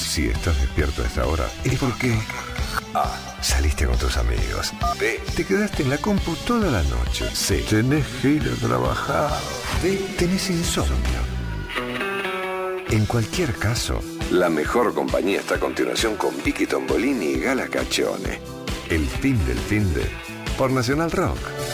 Si estás despierto a esta hora, es porque A. Saliste con tus amigos. B. Te quedaste en la compu toda la noche. C. Tenés que ir a trabajar. D. Tenés insomnio. En cualquier caso, la mejor compañía está a continuación con Vicky Tombolini y Gala Caccione. El fin del finde por Nacional Rock.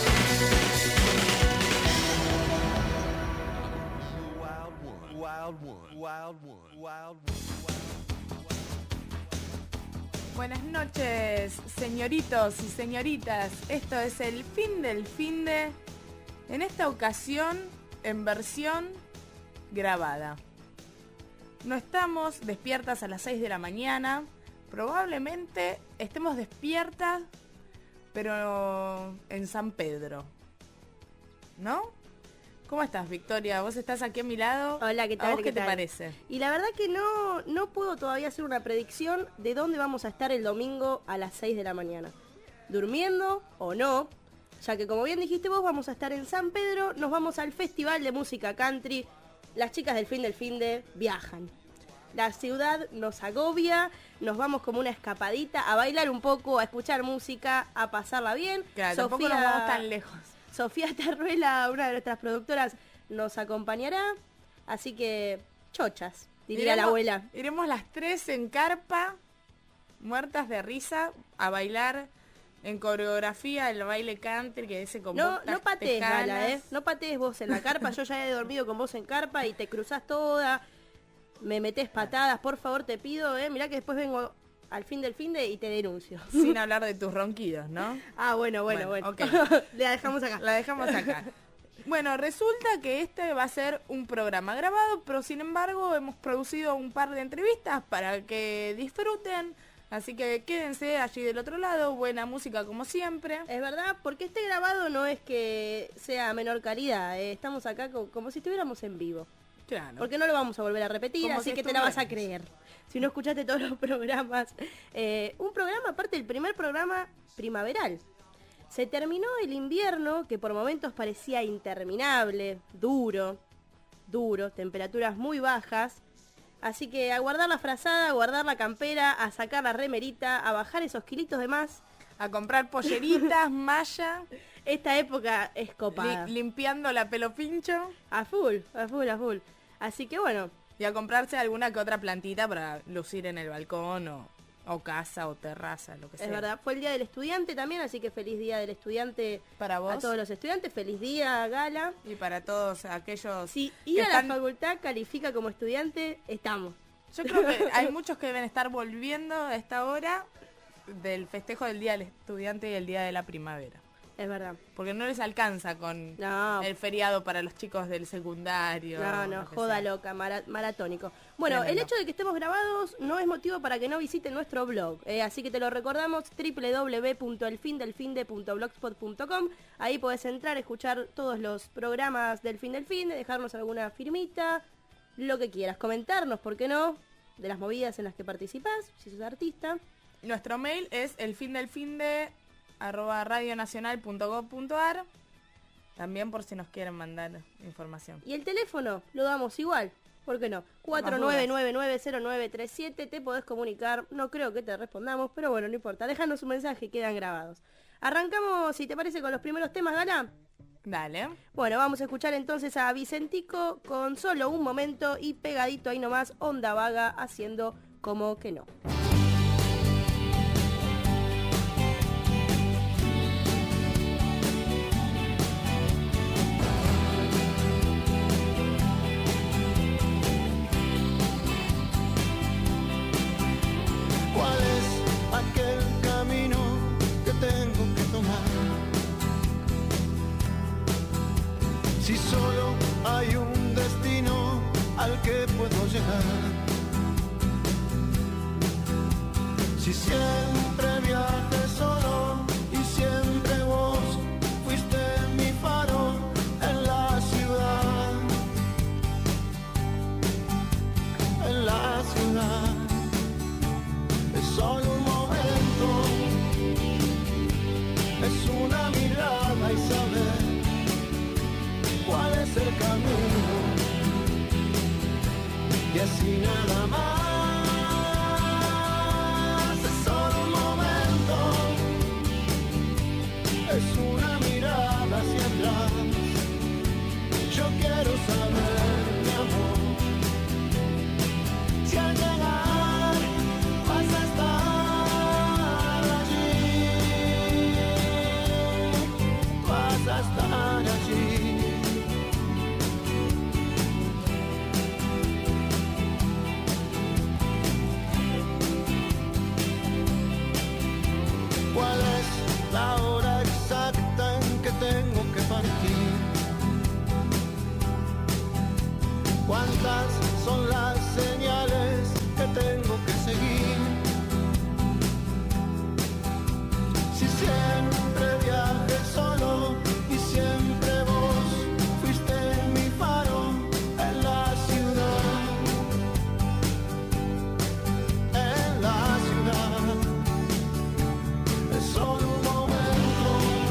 Buenas noches, señoritos y señoritas. Esto es el fin del finde. En esta ocasión, en versión grabada. No estamos despiertas a las 6 de la mañana. Probablemente estemos despiertas, pero en San Pedro. ¿No? ¿Cómo estás, Victoria? ¿Vos estás aquí a mi lado? Hola, ¿qué tal? ¿A vos qué te parece? Y la verdad que no puedo todavía hacer una predicción de dónde vamos a estar el domingo a las 6 de la mañana. ¿Durmiendo o no? Ya que como bien dijiste vos, vamos a estar en San Pedro, nos vamos al Festival de Música Country. Las chicas del finde viajan. La ciudad nos agobia, nos vamos como una escapadita a bailar un poco, a escuchar música, a pasarla bien. Claro, tampoco nos vamos tan lejos. Sofía Tarruela, una de nuestras productoras, nos acompañará. Así que, chochas, diría la abuela. Iremos las 3 en carpa, muertas de risa, a bailar en coreografía el baile country que ese con No patees, Gala, no patees vos en la carpa. Yo ya he dormido con vos en carpa y te cruzás toda. Me metés patadas, por favor, te pido, mirá que después vengo al fin del finde y te denuncio. Sin hablar de tus ronquidos, ¿no? Ah, bueno. Okay. La dejamos acá. La dejamos acá. Bueno, resulta que este va a ser un programa grabado, pero sin embargo hemos producido un par de entrevistas para que disfruten. Así que quédense allí del otro lado, buena música como siempre. Es verdad, porque este grabado no es que sea menor calidad, estamos acá como si estuviéramos en vivo. Claro. Porque no lo vamos a volver a repetir, como así que te la vas a creer. Si no escuchaste todos los programas. Un programa, aparte del primer programa primaveral. Se terminó el invierno, que por momentos parecía interminable, duro, temperaturas muy bajas. Así que a guardar la frazada, a guardar la campera, a sacar la remerita, a bajar esos kilitos de más. A comprar polleritas, malla. Esta época es copada. Limpiando la pelo pincho. A full. Así que bueno. Y a comprarse alguna que otra plantita para lucir en el balcón o casa o terraza, lo que sea. Es verdad, fue el Día del Estudiante también, así que feliz Día del Estudiante para vos. A todos los estudiantes, feliz día, Gala. Y para todos aquellos si ir a la facultad califica como estudiante, estamos. Yo creo que hay muchos que deben estar volviendo a esta hora del festejo del Día del Estudiante y el Día de la Primavera. Es verdad. Porque no les alcanza con el feriado para los chicos del secundario. No, joda loca, maratónico. Bueno, tremendo. El hecho de que estemos grabados no es motivo para que no visiten nuestro blog. Así que te lo recordamos, www.elfindelfinde.blogspot.com. Ahí podés entrar, escuchar todos los programas del Fin del Finde, dejarnos alguna firmita, lo que quieras, comentarnos, ¿por qué no? De las movidas en las que participás, si sos artista. Nuestro mail es elfindelfinde@radionacional.gov.ar. También por si nos quieren mandar información. Y el teléfono lo damos igual, ¿por qué no? 49990937, te podés comunicar, no creo que te respondamos, pero bueno, no importa, déjanos un mensaje y quedan grabados. Arrancamos, si te parece, con los primeros temas, Gala. Dale. Bueno, vamos a escuchar entonces a Vicentico con Solo un Momento y pegadito ahí nomás, Onda Vaga, haciendo como que no. Si solo hay un destino al que puedo llegar, si siempre viajé solo y siempre vos fuiste mi faro en la ciudad, es solo un momento, es una mirada y saber cuál es el camino, y así nada más. son las señales que tengo que seguir. Si siempre viajé solo y siempre vos fuiste mi faro en la ciudad. En la ciudad es solo un momento,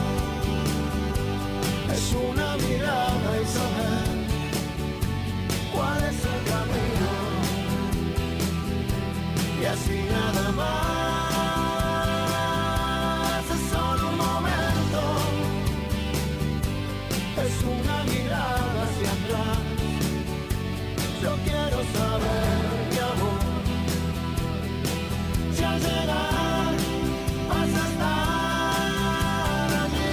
es una mirada y saber cuál es el camino, y así nada más. Es solo un momento, es una mirada hacia atrás. Yo quiero saber, mi amor, si al llegar vas a estar allí.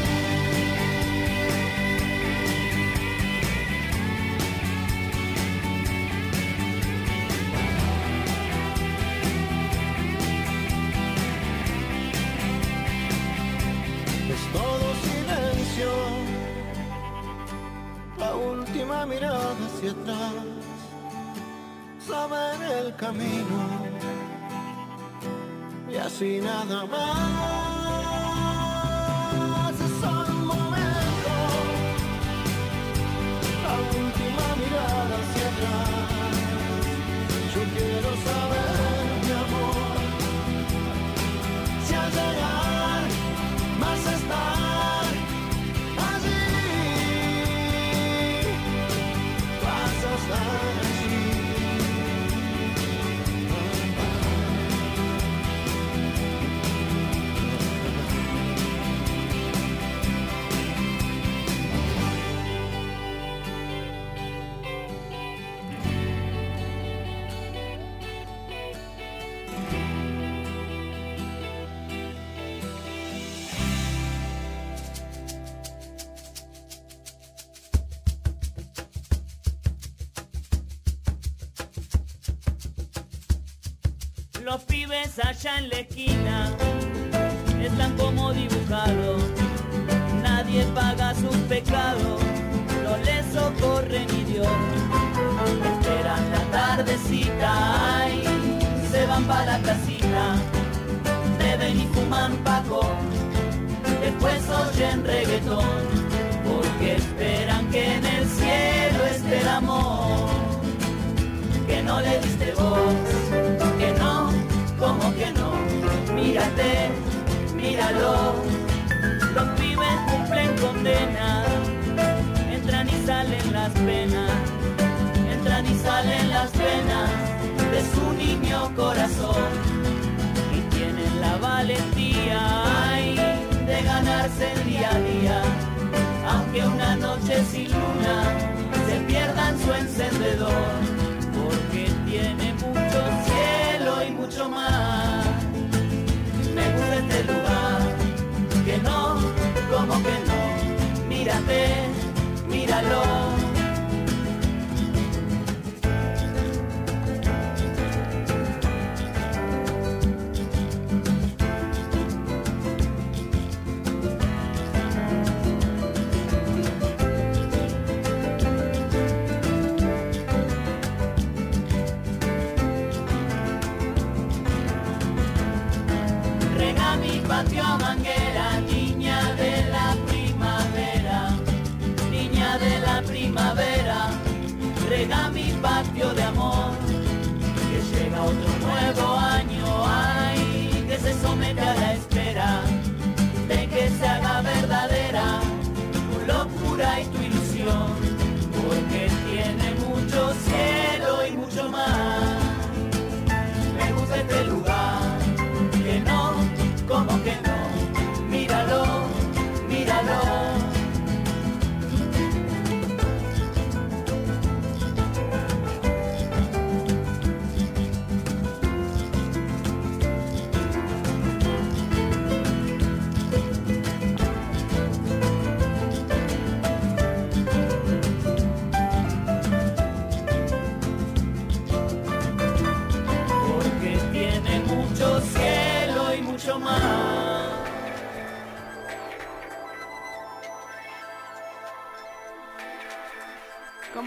Es todo silencio, la última mirada hacia atrás, saber el camino, y así nada más. Es solo un momento, la última mirada hacia atrás. Yo quiero saber, mi amor, si al llegar vas a estar allí, vas a estar allí. Los pibes allá en la esquina están como dibujados, nadie paga sus pecados, no les socorre ni Dios. Esperan la tardecita, ay, se van para la casita, beben y fuman paco, después oyen reggaetón, porque esperan que en el cielo esté el amor que no le diste vos. Que no, como que no, mírate, míralo. Los pibes cumplen condena, entran y salen las penas, entran y salen las penas de su niño corazón, y tienen la valentía, ay, de ganarse el día a día, aunque una noche sin luna se pierdan su encendedor, porque tiene mucho cielo y mucho mar. Me gusta este lugar, que no, como que no, mírate, míralo. Patio manguera, niña de la primavera, niña de la primavera, rega mi patio de amor, que llega otro nuevo año, ay, que se somete a la espera, de que se haga verdadera tu locura y tu ilusión, porque tiene mucho cielo y mucho mar. Me gusta este lugar, que no, como que no, míralo, míralo.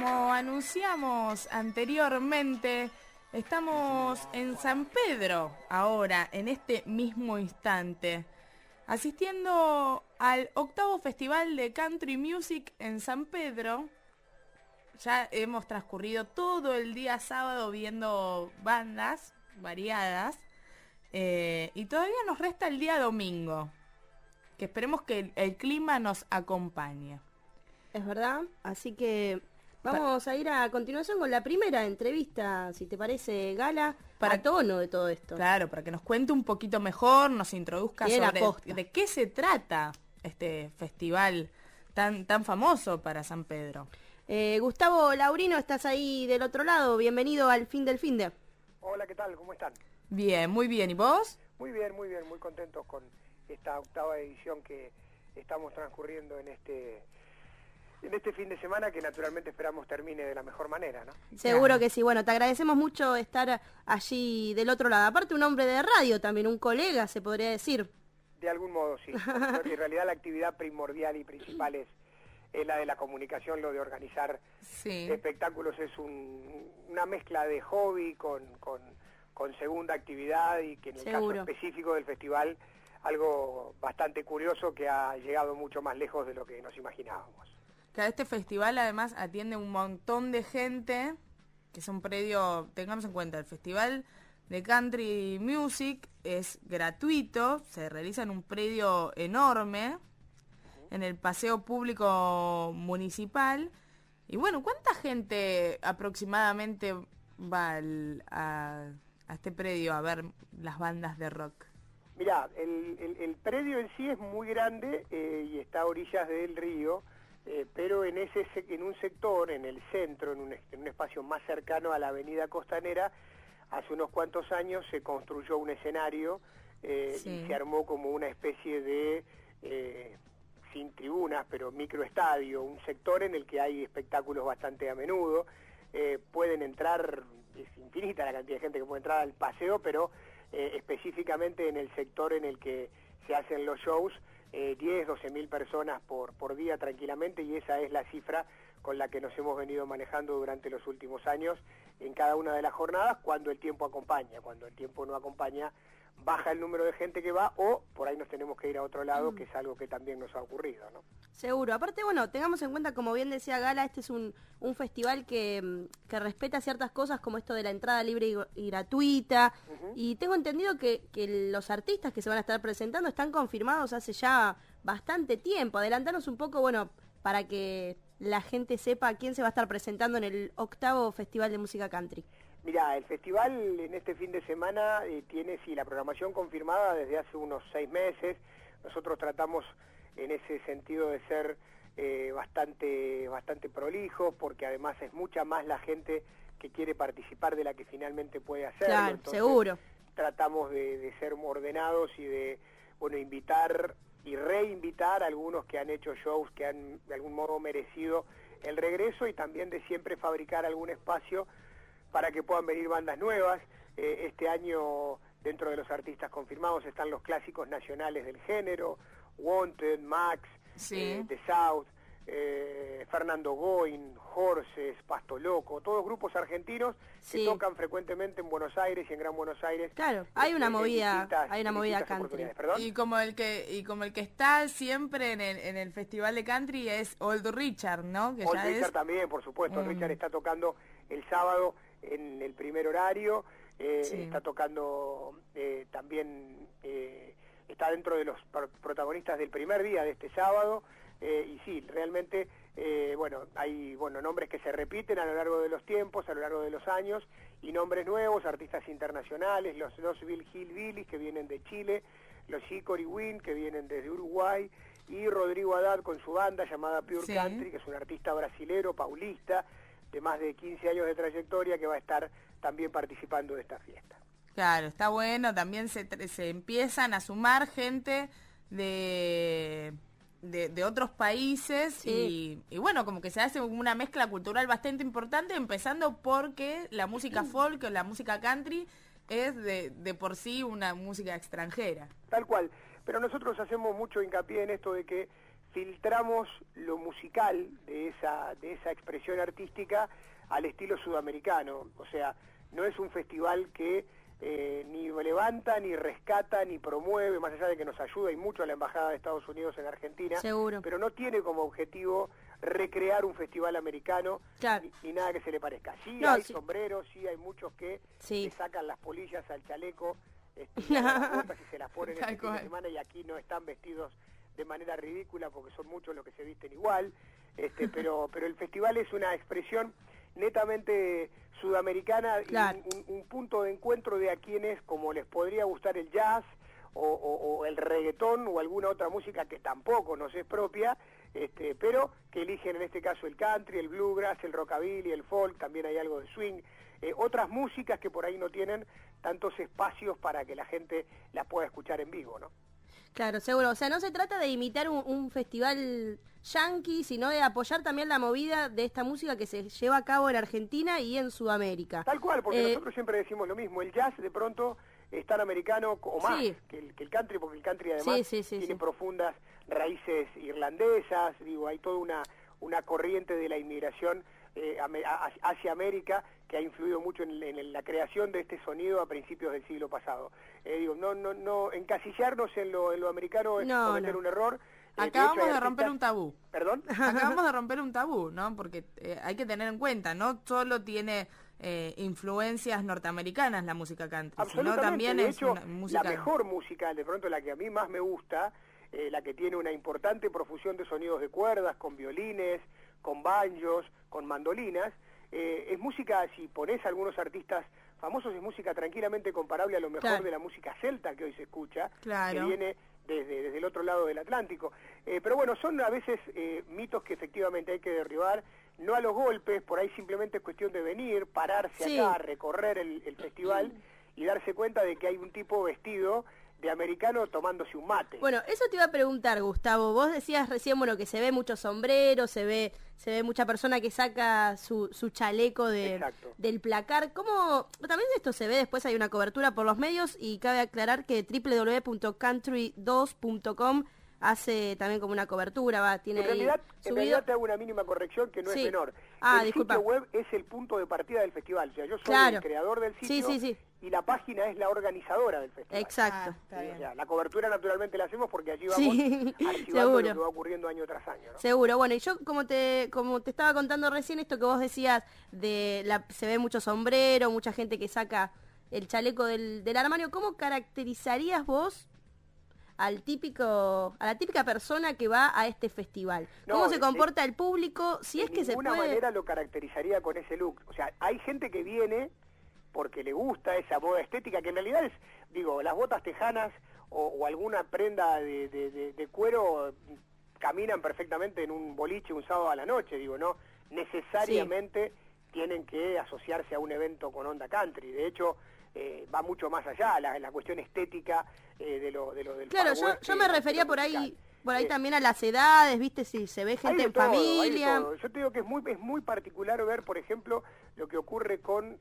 como anunciamos anteriormente, estamos en San Pedro ahora, en este mismo instante, asistiendo al 8º Festival de Country Music en San Pedro. Ya hemos transcurrido todo el día sábado viendo bandas variadas y todavía nos resta el día domingo, que esperemos que el clima nos acompañe. Es verdad, así que vamos a ir a continuación con la primera entrevista, si te parece, Gala, a tono de todo esto. Claro, para que nos cuente un poquito mejor, nos introduzca sobre de qué se trata este festival tan famoso para San Pedro. Gustavo Laurino, estás ahí del otro lado, bienvenido al Fin del Finde. Hola, ¿qué tal? ¿Cómo están? Bien, muy bien, ¿y vos? Muy bien, muy contentos con esta 8ª edición que estamos transcurriendo en este fin de semana, que naturalmente esperamos termine de la mejor manera, ¿no? Seguro que sí. Bueno, te agradecemos mucho estar allí del otro lado. Aparte, un hombre de radio también, un colega, se podría decir. De algún modo, sí. Porque en realidad la actividad primordial y principal es la de la comunicación, lo de organizar espectáculos. Es una mezcla de hobby con segunda actividad, y que en el caso específico del festival, algo bastante curioso que ha llegado mucho más lejos de lo que nos imaginábamos. Claro, este festival además atiende un montón de gente, que es un predio, tengamos en cuenta, el Festival de Country Music es gratuito, se realiza en un predio enorme, en el Paseo Público Municipal. Y bueno, ¿cuánta gente aproximadamente va a este predio a ver las bandas de rock? Mirá, el predio en sí es muy grande y está a orillas del río, pero en un sector, en el centro, en un espacio más cercano a la avenida Costanera, hace unos cuantos años se construyó un escenario y se armó como una especie de, sin tribunas, pero microestadio, un sector en el que hay espectáculos bastante a menudo. Pueden entrar, es infinita la cantidad de gente que puede entrar al paseo, pero específicamente en el sector en el que se hacen los shows, 10, 12.000 personas por día tranquilamente, y esa es la cifra con la que nos hemos venido manejando durante los últimos años en cada una de las jornadas, cuando el tiempo acompaña. Cuando el tiempo no acompaña, baja el número de gente que va, o por ahí nos tenemos que ir a otro lado, que es algo que también nos ha ocurrido, ¿no? Seguro. Aparte, bueno, tengamos en cuenta, como bien decía Gala, este es un festival que respeta ciertas cosas, como esto de la entrada libre y gratuita. Y tengo entendido que los artistas que se van a estar presentando están confirmados hace ya bastante tiempo. Adelantanos un poco, bueno, para que la gente sepa quién se va a estar presentando en el 8º Festival de Música Country. Mirá, el festival en este fin de semana tiene la programación confirmada desde hace unos 6 meses. Nosotros tratamos en ese sentido de ser bastante prolijos, porque además es mucha más la gente que quiere participar de la que finalmente puede hacerlo. Claro, entonces, seguro. Tratamos de ser ordenados y de, bueno, invitar y reinvitar a algunos que han hecho shows que han de algún modo merecido el regreso, y también de siempre fabricar algún espacio para que puedan venir bandas nuevas. Este año, dentro de los artistas confirmados, están los clásicos nacionales del género, Wanted, Max, The South, Fernando Goin, Horses, Pasto Loco, todos grupos argentinos que tocan frecuentemente en Buenos Aires y en Gran Buenos Aires. Claro, hay una movida country. Y como el que está siempre en el festival de country es Old Richard, ¿no? Que Old Richard también, por supuesto. Old Richard está tocando el sábado en el primer horario, está tocando también, está dentro de los protagonistas del primer día de este sábado. Y sí, realmente, hay nombres que se repiten a lo largo de los tiempos, a lo largo de los años, y nombres nuevos, artistas internacionales, los Bill Hillbillies, que vienen de Chile, los Hickory Wind, que vienen desde Uruguay, y Rodrigo Haddad con su banda llamada Pure Country, que es un artista brasilero, paulista, de más de 15 años de trayectoria, que va a estar también participando de esta fiesta. Claro, está bueno, también se empiezan a sumar gente de otros países, y bueno, como que se hace una mezcla cultural bastante importante, empezando porque la música folk o la música country es de por sí una música extranjera. Tal cual, pero nosotros hacemos mucho hincapié en esto de que filtramos lo musical de esa expresión artística al estilo sudamericano. O sea, no es un festival que ni levanta, ni rescata, ni promueve, más allá de que nos ayuda y mucho a la Embajada de Estados Unidos en Argentina, Seguro. pero no tiene como objetivo recrear un festival americano, Claro. ni nada que se le parezca. Sí No, hay sí. sombreros, sí hay muchos que Sí. le sacan las polillas al chaleco, las botas y se las ponen Tal este fin de cual. semana, y aquí no están vestidos de manera ridícula porque son muchos los que se visten igual, pero el festival es una expresión netamente sudamericana, Claro. y un punto de encuentro de a quienes, como les podría gustar el jazz o el reggaetón o alguna otra música que tampoco nos es propia, pero que eligen en este caso el country, el bluegrass, el rockabilly, el folk, también hay algo de swing, otras músicas que por ahí no tienen tantos espacios para que la gente las pueda escuchar en vivo, ¿no? Claro, seguro. O sea, no se trata de imitar un festival yankee, sino de apoyar también la movida de esta música que se lleva a cabo en Argentina y en Sudamérica. Tal cual, porque nosotros siempre decimos lo mismo, el jazz de pronto es tan americano o más Sí. que el country, porque el country además Sí, tiene profundas raíces irlandesas, digo, hay toda una corriente de la inmigración hacia América que ha influido mucho en la creación de este sonido a principios del siglo pasado. Digo, no encasillarnos en lo americano es cometer un error. Acabamos de romper un tabú. ¿Perdón? Acabamos de romper un tabú, ¿no? Porque hay que tener en cuenta, no solo tiene influencias norteamericanas la música country, sino también de es hecho, una música... la mejor música, de pronto la que a mí más me gusta, la que tiene una importante profusión de sonidos de cuerdas, con violines, con banjos, con mandolinas, es música, si pones a algunos artistas famosos, es música tranquilamente comparable a lo mejor de la música celta que hoy se escucha, que viene desde el otro lado del Atlántico. Pero bueno, son a veces mitos que efectivamente hay que derribar, no a los golpes, por ahí simplemente es cuestión de venir, pararse acá, recorrer el festival y darse cuenta de que hay un tipo vestido de americano tomándose un mate. Bueno, eso te iba a preguntar, Gustavo. Vos decías recién, bueno, que se ve mucho sombrero, se ve mucha persona que saca su chaleco del placar. ¿Cómo? También esto se ve, después hay una cobertura por los medios y cabe aclarar que www.country2.com hace también como una cobertura, tiene en realidad te hago una mínima corrección que no es menor. El disculpa. sitio web es el punto de partida del festival, o sea, yo soy el creador del sitio y la página es la organizadora del festival. Exacto. O sea, la cobertura naturalmente la hacemos porque allí vamos archivando lo que va ocurriendo año tras año, ¿no? Seguro. Bueno, y yo como te estaba contando recién esto que vos decías se ve mucho sombrero, mucha gente que saca el chaleco del armario, ¿cómo caracterizarías vos a la típica persona que va a este festival? ¿Cómo se comporta el público? Si es que se puede... De ninguna manera lo caracterizaría con ese look. O sea, hay gente que viene porque le gusta esa moda estética, que en realidad es, digo, las botas tejanas o alguna prenda de cuero caminan perfectamente en un boliche un sábado a la noche, digo, no necesariamente tienen que asociarse a un evento con onda country. De hecho, va mucho más allá la cuestión estética del Claro, yo me refería por ahí también a las edades, ¿viste? Si se ve gente en familia. Yo te digo que es muy particular ver, por ejemplo, lo que ocurre con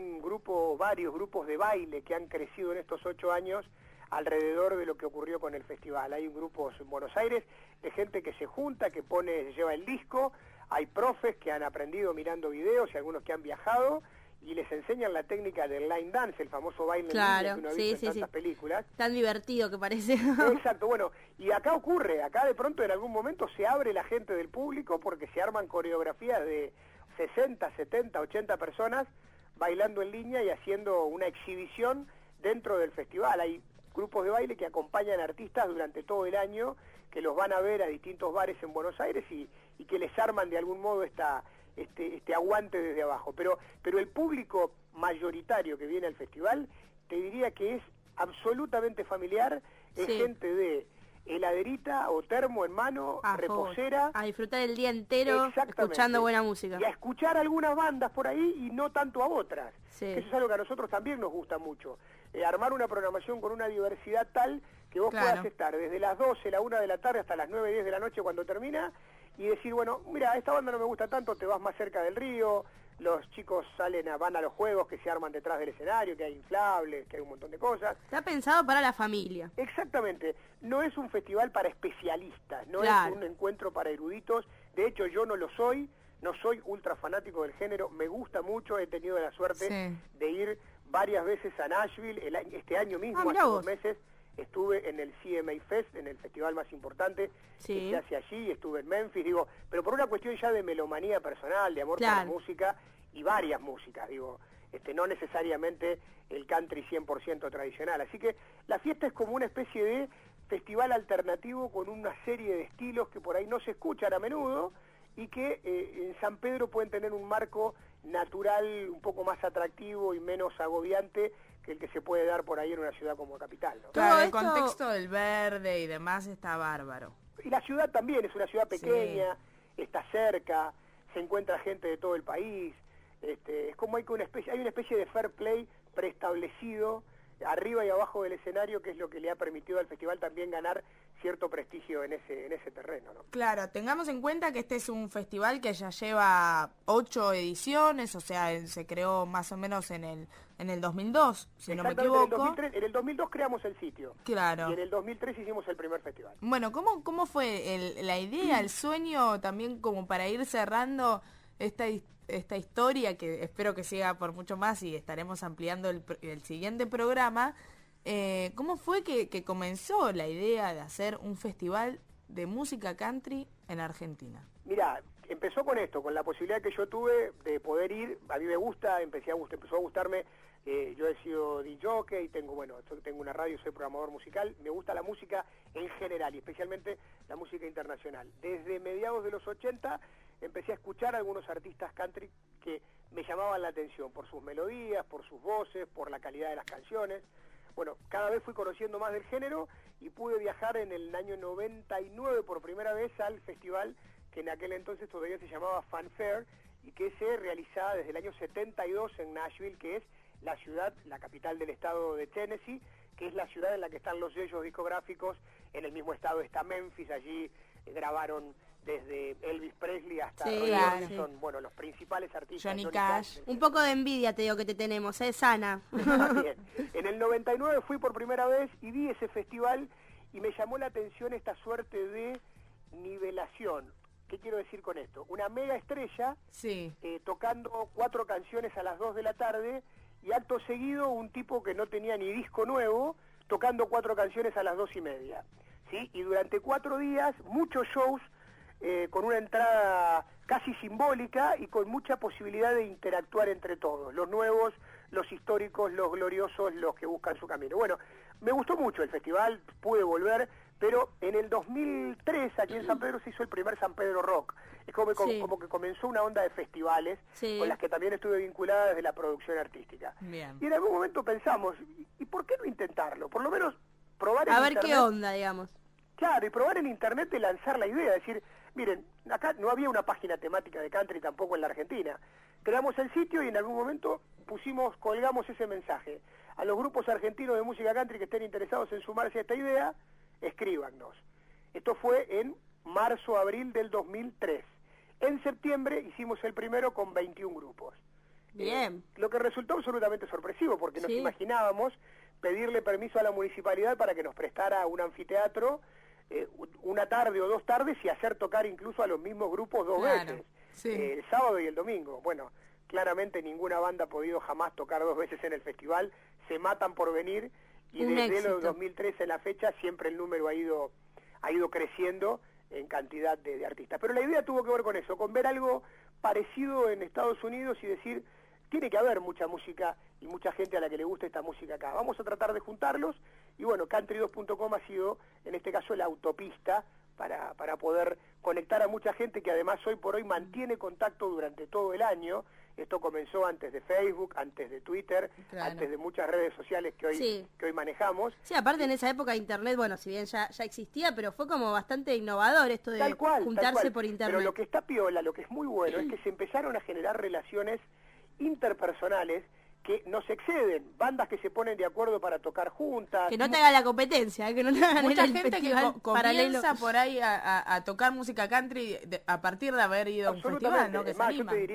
varios grupos de baile que han crecido en estos 8 años alrededor de lo que ocurrió con el festival. Hay grupos en Buenos Aires de gente que se junta, que lleva el disco, hay profes que han aprendido mirando videos y algunos que han viajado y les enseñan la técnica del line dance, el famoso baile en línea que uno ha visto en tantas películas. Tan divertido que parece. Exacto, bueno, y acá ocurre, acá de pronto en algún momento se abre la gente del público porque se arman coreografías de 60, 70, 80 personas bailando en línea y haciendo una exhibición dentro del festival. Hay grupos de baile que acompañan artistas durante todo el año, que los van a ver a distintos bares en Buenos Aires y que les arman de algún modo este aguante desde abajo, pero el público mayoritario que viene al festival, te diría que es absolutamente familiar, es gente de heladerita o termo en mano, reposera, a disfrutar el día entero escuchando buena música. Y a escuchar algunas bandas por ahí y no tanto a otras. Sí. Eso es algo que a nosotros también nos gusta mucho. Armar una programación con una diversidad tal que vos puedas estar desde las 12, la 1 de la tarde hasta las 9, 10 de la noche cuando termina y decir, bueno, mira, esta banda no me gusta tanto, te vas más cerca del río, los chicos van a los juegos que se arman detrás del escenario, que hay inflables, que hay un montón de cosas. Está pensado para la familia. Exactamente, no es un festival para especialistas, no Claro. es un encuentro para eruditos, de hecho yo no lo soy, no soy ultra fanático del género, me gusta mucho, he tenido la suerte Sí. de ir varias veces a Nashville, este año mismo, mirá hace vos. 2 meses, estuve en el CMA Fest, en el festival más importante Sí. que se hace allí, estuve en Memphis, digo, pero por una cuestión ya de melomanía personal, de amor por la Claro. música, y varias músicas, digo, no necesariamente el country 100% tradicional. Así que la fiesta es como una especie de festival alternativo con una serie de estilos que por ahí no se escuchan a menudo y que en San Pedro pueden tener un marco natural un poco más atractivo y menos agobiante que el que se puede dar por ahí en una ciudad como Capital, ¿no? Claro, el esto- contexto del verde y demás está bárbaro. Y la ciudad también es una ciudad pequeña, está cerca, se encuentra gente de todo el país, es como hay una especie de fair play preestablecido arriba y abajo del escenario, que es lo que le ha permitido al festival también ganar cierto prestigio en ese terreno, ¿no? Claro, tengamos en cuenta que este es un festival que ya lleva 8 ediciones, o sea, se creó más o menos en el 2002, si no me Exactamente, equivoco. en el 2002 creamos el sitio. Claro. Y en el 2003 hicimos el primer festival. Bueno, ¿cómo fue la idea, el sueño también como para ir cerrando esta historia que espero que siga por mucho más y estaremos ampliando el siguiente programa? ¿Cómo fue que comenzó la idea de hacer un festival de música country en Argentina? Mirá, empezó con esto, con la posibilidad que yo tuve de poder ir, a mí me gusta, empezó a gustarme, yo he sido DJ, tengo una radio, soy programador musical, me gusta la música en general y especialmente la música internacional. Desde mediados de los 80 empecé a escuchar a algunos artistas country que me llamaban la atención por sus melodías, por sus voces, por la calidad de las canciones. Bueno, cada vez fui conociendo más del género y pude viajar en el año 99 por primera vez al festival que en aquel entonces todavía se llamaba Fanfare y que se realizaba desde el año 72 en Nashville, que es la ciudad, la capital del estado de Tennessee, que es la ciudad en la que están los sellos discográficos. En el mismo estado está Memphis, allí grabaron desde Elvis Presley hasta Sí, Roy claro. Orbison, bueno, los principales artistas. Johnny Cash. Un poco de envidia te digo que te tenemos, sana. Bien. En el 99 fui por primera vez y vi ese festival y me llamó la atención esta suerte de nivelación. ¿Qué quiero decir con esto? Una mega estrella Sí. tocando 4 canciones a las 2 de la tarde y acto seguido un tipo que no tenía ni disco nuevo tocando 4 canciones a las 2:30. ¿Sí? Y durante 4 días muchos shows con una entrada casi simbólica y con mucha posibilidad de interactuar entre todos, los nuevos, los históricos, los gloriosos, los que buscan su camino. Bueno, me gustó mucho el festival, pude volver, pero en el 2003 aquí en San Pedro se hizo el primer San Pedro Rock. Es como que comenzó una onda de festivales Sí. con las que también estuve vinculada desde la producción artística. Bien. Y en algún momento pensamos, ¿y por qué no intentarlo? Por lo menos probar en A ver internet. qué onda, digamos. Claro, y probar en internet de lanzar la idea, decir, miren, acá no había una página temática de country tampoco en la Argentina. Creamos el sitio y en algún momento colgamos ese mensaje. A los grupos argentinos de música country que estén interesados en sumarse a esta idea, escríbanos. Esto fue en marzo-abril del 2003. En septiembre hicimos el primero con 21 grupos. Bien. Lo que resultó absolutamente sorpresivo, porque nos Sí. imaginábamos pedirle permiso a la municipalidad para que nos prestara un anfiteatro una tarde o 2 tardes y hacer tocar incluso a los mismos grupos 2 Claro, veces, sí. el sábado y el domingo. Bueno, claramente ninguna banda ha podido jamás tocar 2 veces en el festival, se matan por venir y Un desde éxito. el 2013 en la fecha siempre el número ha ido creciendo en cantidad de artistas. Pero la idea tuvo que ver con eso, con ver algo parecido en Estados Unidos y decir, tiene que haber mucha música y mucha gente a la que le gusta esta música acá. Vamos a tratar de juntarlos y bueno, country2.com ha sido en este caso la autopista para poder conectar a mucha gente que además hoy por hoy mantiene contacto durante todo el año. Esto comenzó antes de Facebook, antes de Twitter, Claro. antes de muchas redes sociales que Sí. hoy manejamos. Sí, aparte en esa época internet, bueno, si bien ya existía, pero fue como bastante innovador esto de Tal cual, juntarse tal cual. por internet. Pero lo que está piola, lo que es muy bueno, es que se empezaron a generar relaciones interpersonales que nos exceden, bandas que se ponen de acuerdo para tocar juntas. Que no te haga la competencia, que no te hagan Mucha el gente que festival paralelo. comienza por ahí a tocar música country a partir de haber ido a un festival, ¿no? Que se Además, yo anima. te diría,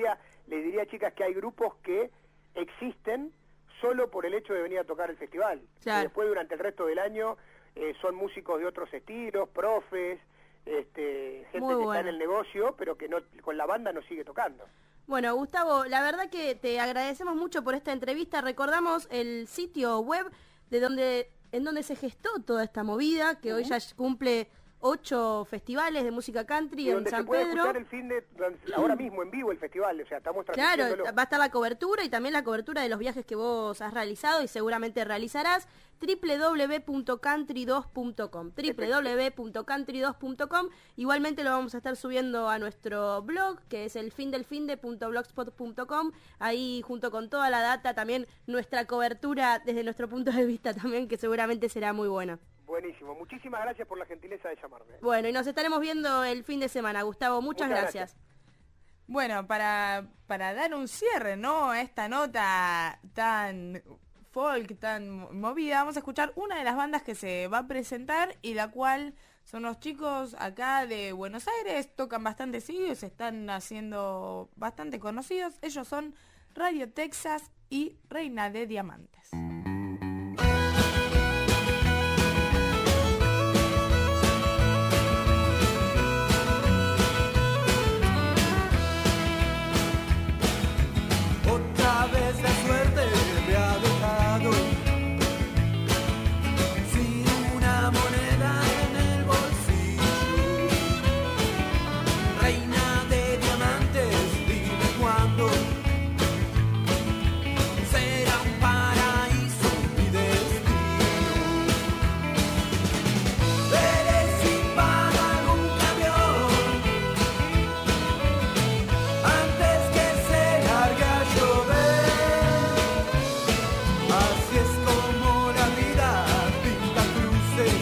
les diría, chicas, que hay grupos que existen solo por el hecho de venir a tocar el festival. Claro. Y después, durante el resto del año, son músicos de otros estilos, profes, gente Muy que bueno. está en el negocio, pero que no, con la banda no sigue tocando. Bueno, Gustavo, la verdad que te agradecemos mucho por esta entrevista. Recordamos el sitio web en donde se gestó toda esta movida, que hoy ya cumple 8 festivales de música country Y en donde San se puede Pedro. escuchar el fin de ahora mismo en vivo el festival, o sea, estamos Claro, transmitiéndolo. va a estar la cobertura y también la cobertura de los viajes que vos has realizado y seguramente realizarás. www.country2.com www.country2.com. Igualmente lo vamos a estar subiendo a nuestro blog, que es elfindelfinde.blogspot.com. Ahí junto con toda la data, también nuestra cobertura desde nuestro punto de vista también, que seguramente será muy buena. Buenísimo, muchísimas gracias por la gentileza de llamarme. Bueno, y nos estaremos viendo el fin de semana, Gustavo. Muchas gracias. Bueno, para dar un cierre, ¿no?, a esta nota tan folk, tan movida, vamos a escuchar una de las bandas que se va a presentar y la cual son los chicos acá de Buenos Aires, tocan bastante seguidos, se están haciendo bastante conocidos. Ellos son Radio Texas y Reina de Diamantes. Otra vez la suerte me ha dejado sin una moneda en el bolsillo. Reina de diamantes, dime cuándo será un paraíso mi destino. Veré si pagan un camión antes que se largue a llover. Así es como la vida pinta cruces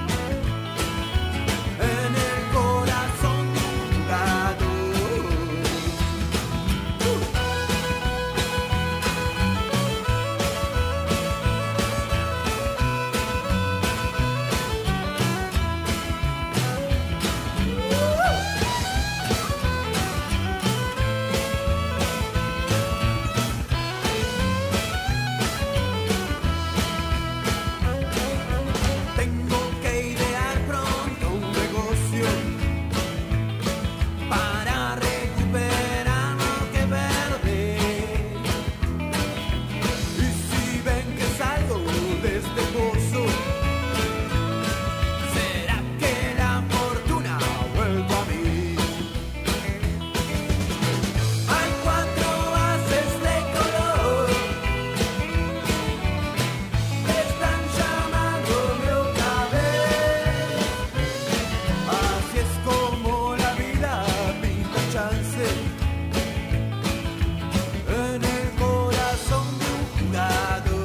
en el corazón de un jugador. Tengo que idear pronto un negocio para recuperar lo que perdí. Y si ven que salgo de este pozo, será que la fortuna ha vuelto a mí. Hay 4 haces de color que están llamándome otra vez. Así es como la vida pinta chance en el corazón de un jugador.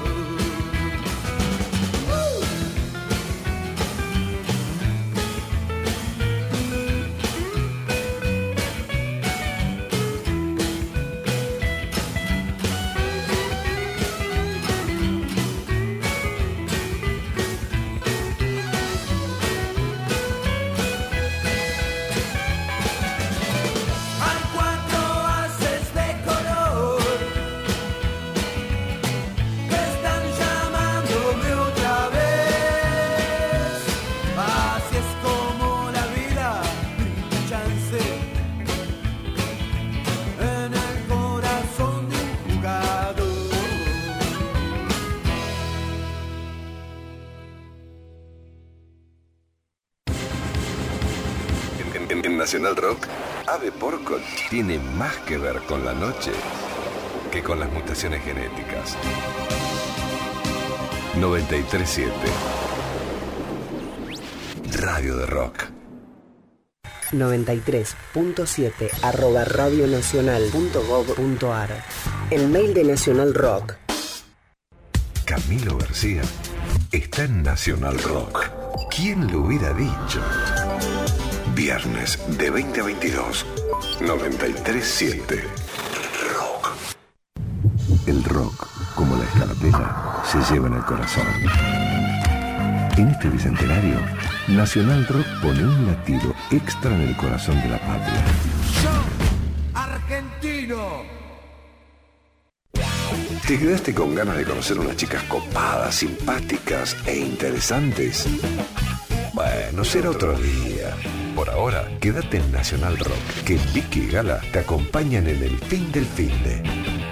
Hay 4 haces de color que están llamándome otra vez. Así es como la vida pinta chance en el corazón de un jugador. En Nacional Rock, Ave Porco tiene más que ver con la noche que con las mutaciones genéticas. 93.7 Radio de Rock. 93.7 @radionacional.gov.ar. El mail de Nacional Rock. Camilo García está en Nacional Rock. ¿Quién lo hubiera dicho? Viernes de 20 a 22. 93.7 Rock. El rock, como la escarapela, se lleva en el corazón. En este bicentenario, Nacional Rock pone un latido extra en el corazón de la patria. argentino. ¿Te quedaste con ganas de conocer unas chicas copadas, simpáticas e interesantes? Bueno, será otro día. Por ahora, quédate en Nacional Rock, que Vicky y Gala te acompañan en el fin del finde.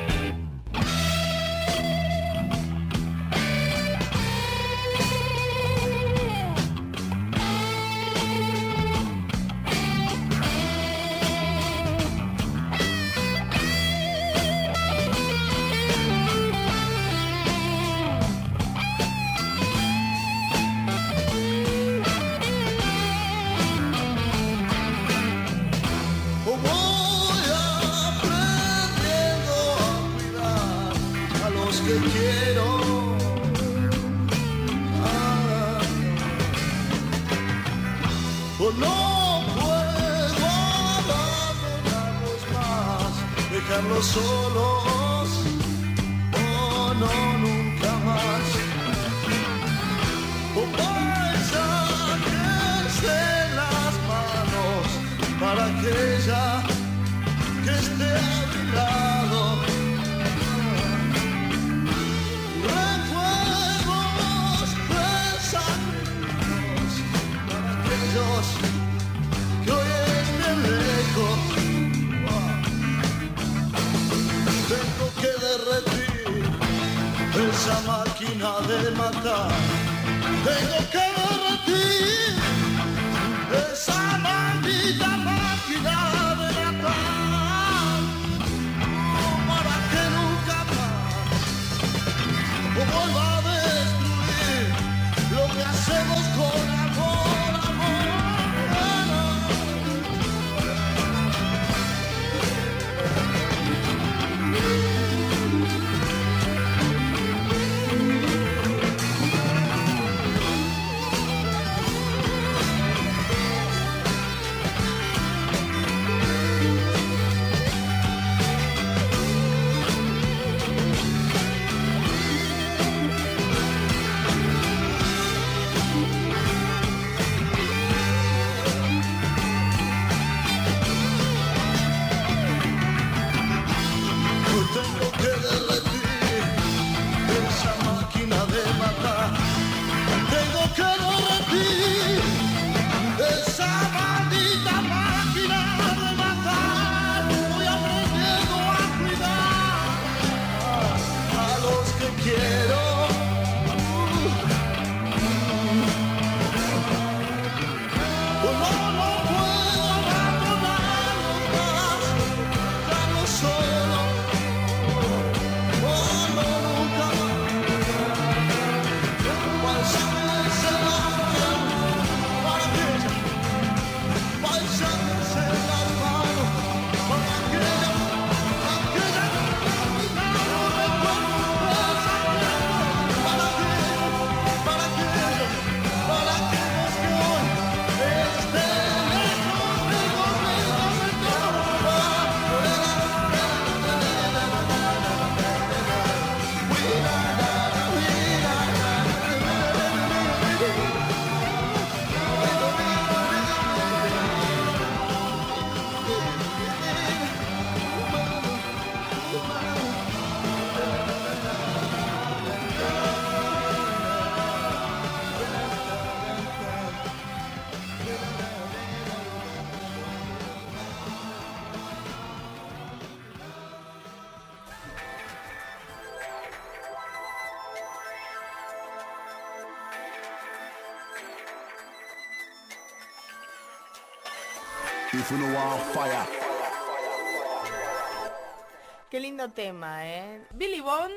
Qué lindo tema, ¿eh? Billy Bond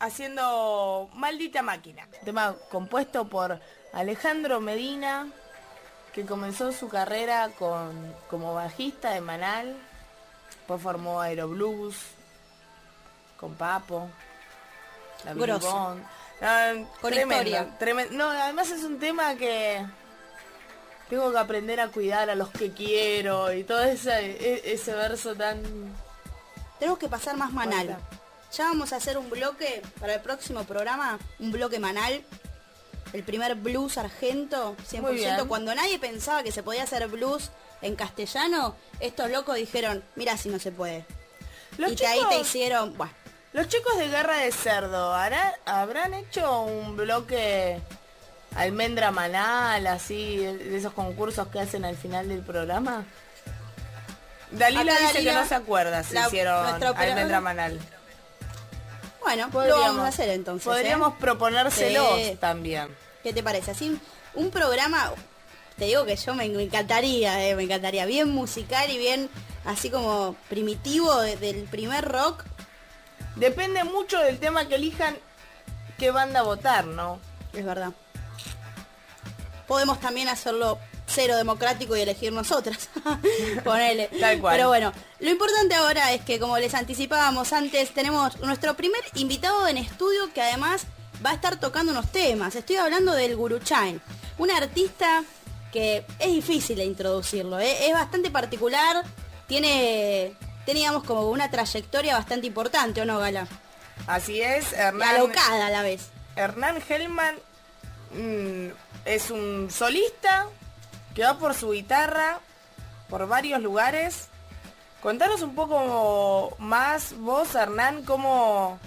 haciendo Maldita Máquina. Tema compuesto por Alejandro Medina, que comenzó su carrera como bajista de Manal. Después formó Aeroblues con Papo. La Billy Bond. Con Tremendo, historia. tremendo. No, además es un tema que tengo que aprender a cuidar a los que quiero y todo ese verso tan... Tenemos que pasar más Manal. Bueno. Ya vamos a hacer un bloque para el próximo programa, un bloque Manal. El primer blues argento, Muy bien. 100%. Cuando nadie pensaba que se podía hacer blues en castellano, estos locos dijeron, mira si no se puede. Los y ahí chicos- te hicieron... Bueno, Los chicos de Guerra de Cerdo, ¿habrán hecho un bloque Almendra Manal, así, de esos concursos que hacen al final del programa? Dalila Acá dice Dalila, que no se acuerda si hicieron nuestra operadora. Almendra Manal. bueno, lo vamos a hacer entonces. Podríamos proponérselos Sí. también. ¿Qué te parece? Así, un programa, te digo que yo me encantaría, bien musical y bien así como primitivo del primer rock. Depende mucho del tema que elijan qué banda votar, ¿no? Es verdad. Podemos también hacerlo cero democrático y elegir nosotras. Ponele. Tal cual. Pero bueno, lo importante ahora es que, como les anticipábamos antes, tenemos nuestro primer invitado en estudio que además va a estar tocando unos temas. Estoy hablando del Guruchain, un artista que es difícil de introducirlo, ¿eh? Es bastante particular, tiene, digamos, como una trayectoria bastante importante, ¿o no, Gala? Así es, Y Hernán. alocada a la vez. Hernán Hellman es un solista que va por su guitarra por varios lugares. Contanos un poco más vos, Hernán, cómo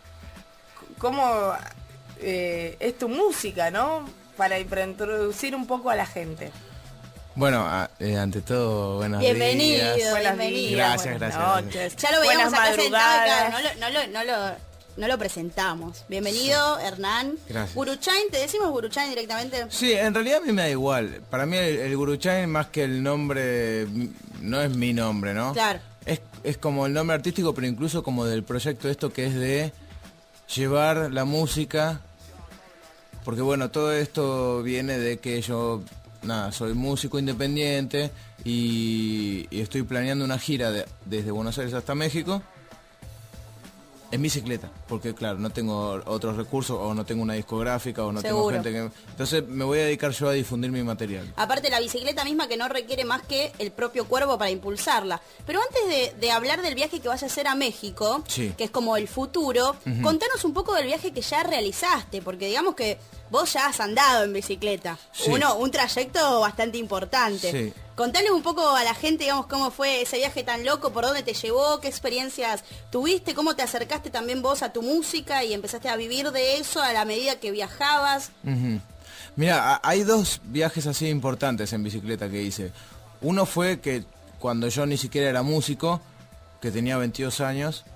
es tu música, ¿no? Para introducir un poco a la gente. Bueno, ante todo, buenos Bienvenido, días. Buenos bienvenido. días, Gracias, buenas gracias, noches. Ya lo veíamos buenas acá sentado, madrugadas. claro, no lo presentamos. Bienvenido, Hernán. Gracias. Guruchain, ¿te decimos Guruchain directamente? Sí, en realidad a mí me da igual. Para mí el Guruchain, más que el nombre, no es mi nombre, ¿no? Claro. Es como el nombre artístico, pero incluso como del proyecto esto que es de llevar la música. Porque bueno, todo esto viene de que yo, nada, soy músico independiente y estoy planeando una gira desde Buenos Aires hasta México en bicicleta, porque claro, no tengo otros recursos o no tengo una discográfica o no Seguro. tengo gente que... Entonces me voy a dedicar yo a difundir mi material. Aparte la bicicleta misma que no requiere más que el propio cuerpo para impulsarla. Pero antes de hablar del viaje que vas a hacer a México, Sí. que es como el futuro, contanos un poco del viaje que ya realizaste, porque digamos que vos ya has andado en bicicleta. Sí. Un trayecto bastante importante. Sí. Contale un poco a la gente, digamos, cómo fue ese viaje tan loco, por dónde te llevó, qué experiencias tuviste, cómo te acercaste también vos a tu música y empezaste a vivir de eso a la medida que viajabas. Ujú. Mira, hay dos viajes así importantes en bicicleta que hice. Uno fue que cuando yo ni siquiera era músico, que tenía 22 años,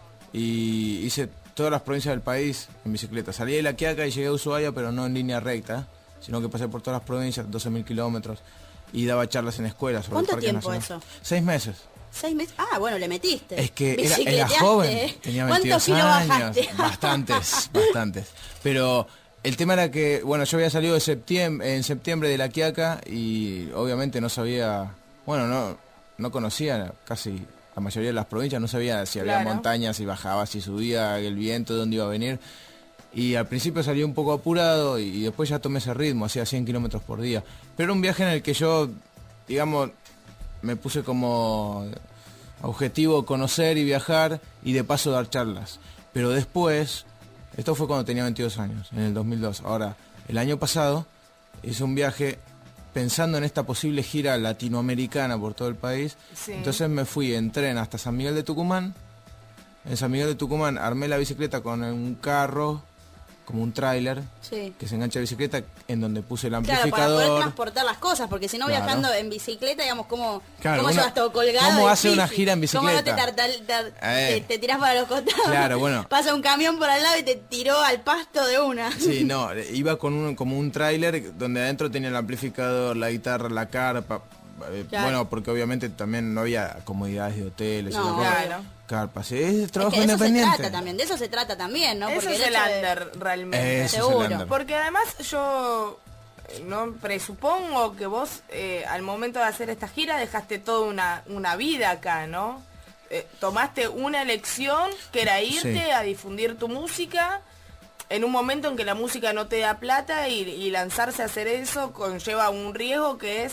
y hice todas las provincias del país en bicicleta. Salí de La Quiaca y llegué a Ushuaia, pero no en línea recta, sino que pasé por todas las provincias, 12.000 kilómetros, y daba charlas en escuelas sobre ¿Cuánto el Parque tiempo Nacional. eso? 6 meses. 6 meses. Ah, bueno, le metiste. Es que era Bicicleteaste, joven, ¿eh? tenía ¿Cuántos 22 kilos años, bajaste? bastantes. Pero el tema era que, bueno, yo había salido en septiembre de La Quiaca y obviamente no sabía, bueno, no conocía casi la mayoría de las provincias, no sabía si había Claro. montañas, si bajaba, si subía el viento, de dónde iba a venir. Y al principio salí un poco apurado y después ya tomé ese ritmo, hacía 100 kilómetros por día. Pero era un viaje en el que yo, digamos, me puse como objetivo conocer y viajar y de paso dar charlas. Pero después, esto fue cuando tenía 22 años, en el 2002. Ahora, el año pasado hice un viaje pensando en esta posible gira latinoamericana por todo el país. Sí. Entonces me fui en tren hasta San Miguel de Tucumán. En San Miguel de Tucumán armé la bicicleta con un carro, como un tráiler, Sí. que se engancha a bicicleta, en donde puse el Claro, para amplificador. poder transportar las cosas, porque si no Claro. viajando en bicicleta, digamos, ¿cómo Claro, cómo uno- llevas todo colgado? ¿cómo hace Difícil. una gira en ¿Cómo no te, bicicleta? te tirás para los costados? Claro, bueno. Pasa un camión por al lado y te tiró al pasto de una. Sí, no, iba con como un tráiler donde adentro tenía el amplificador, la guitarra, la carpa. Claro. Bueno, porque obviamente también no había comodidades de hoteles. No, esas cosas. claro. Carpas, es Es trabajo que de eso se independiente. trata también, de eso se trata también, ¿no? Eso Porque es el hecho de- under realmente. Eso es el Seguro. under. Porque además yo no presupongo que vos al momento de hacer esta gira dejaste toda una vida acá, ¿no? Tomaste una elección que era irte Sí. a difundir tu música en un momento en que la música no te da plata y lanzarse a hacer eso conlleva un riesgo que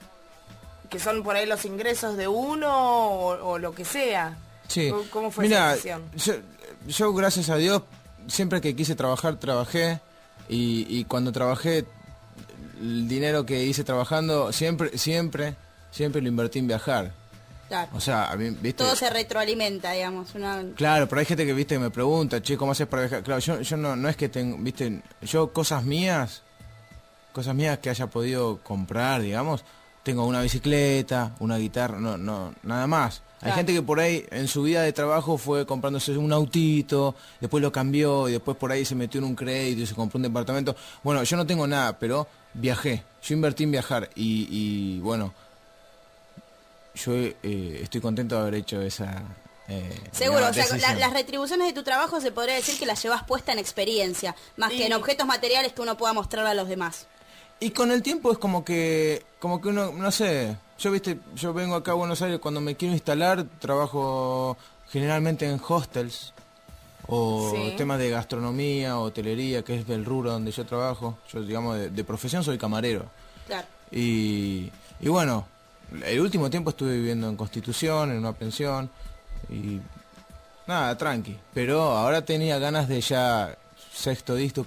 son por ahí los ingresos de uno o lo que sea. Sí. ¿Cómo fue Mira, esa decisión? yo gracias a Dios, siempre que quise trabajar, trabajé. Y cuando trabajé, el dinero que hice trabajando, siempre lo invertí en viajar. Claro. O sea, a mí, ¿viste? Todo se retroalimenta, digamos. Claro, pero hay gente que, viste, me pregunta, che, ¿cómo haces para viajar? Claro, yo no es que tengo, viste, yo cosas mías que haya podido comprar, digamos, tengo una bicicleta, una guitarra, no, nada más. Hay gente que por ahí en su vida de trabajo fue comprándose un autito, después lo cambió y después por ahí se metió en un crédito y se compró un departamento. Bueno, yo no tengo nada, pero viajé, yo invertí en viajar y bueno, yo estoy contento de haber hecho esa... Seguro, o sea, decisión. las retribuciones de tu trabajo se podría decir que las llevas puesta en experiencia, más que en objetos materiales que uno pueda mostrar a los demás. Y con el tiempo es como que uno, no sé, yo vengo acá a Buenos Aires, cuando me quiero instalar, trabajo generalmente en hostels, o temas de gastronomía, hotelería, que es del rubro donde yo trabajo. Yo, digamos, de profesión soy camarero. Claro. Y bueno, el último tiempo estuve viviendo en Constitución, en una pensión, y nada, tranqui. Pero ahora tenía ganas de ya sexto disco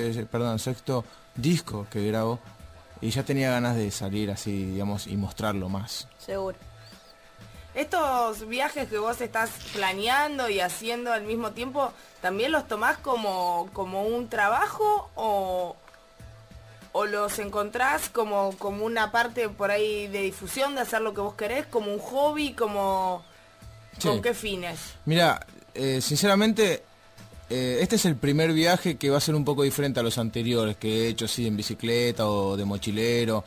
que grabo, y ya tenía ganas de salir así, digamos, y mostrarlo más. Seguro. Estos viajes que vos estás planeando y haciendo al mismo tiempo, ¿también los tomás como un trabajo o los encontrás como una parte por ahí de difusión, de hacer lo que vos querés, como un hobby, como... Sí. ¿Con qué fines? Mira, sinceramente, este es el primer viaje que va a ser un poco diferente a los anteriores que he hecho, así en bicicleta o de mochilero.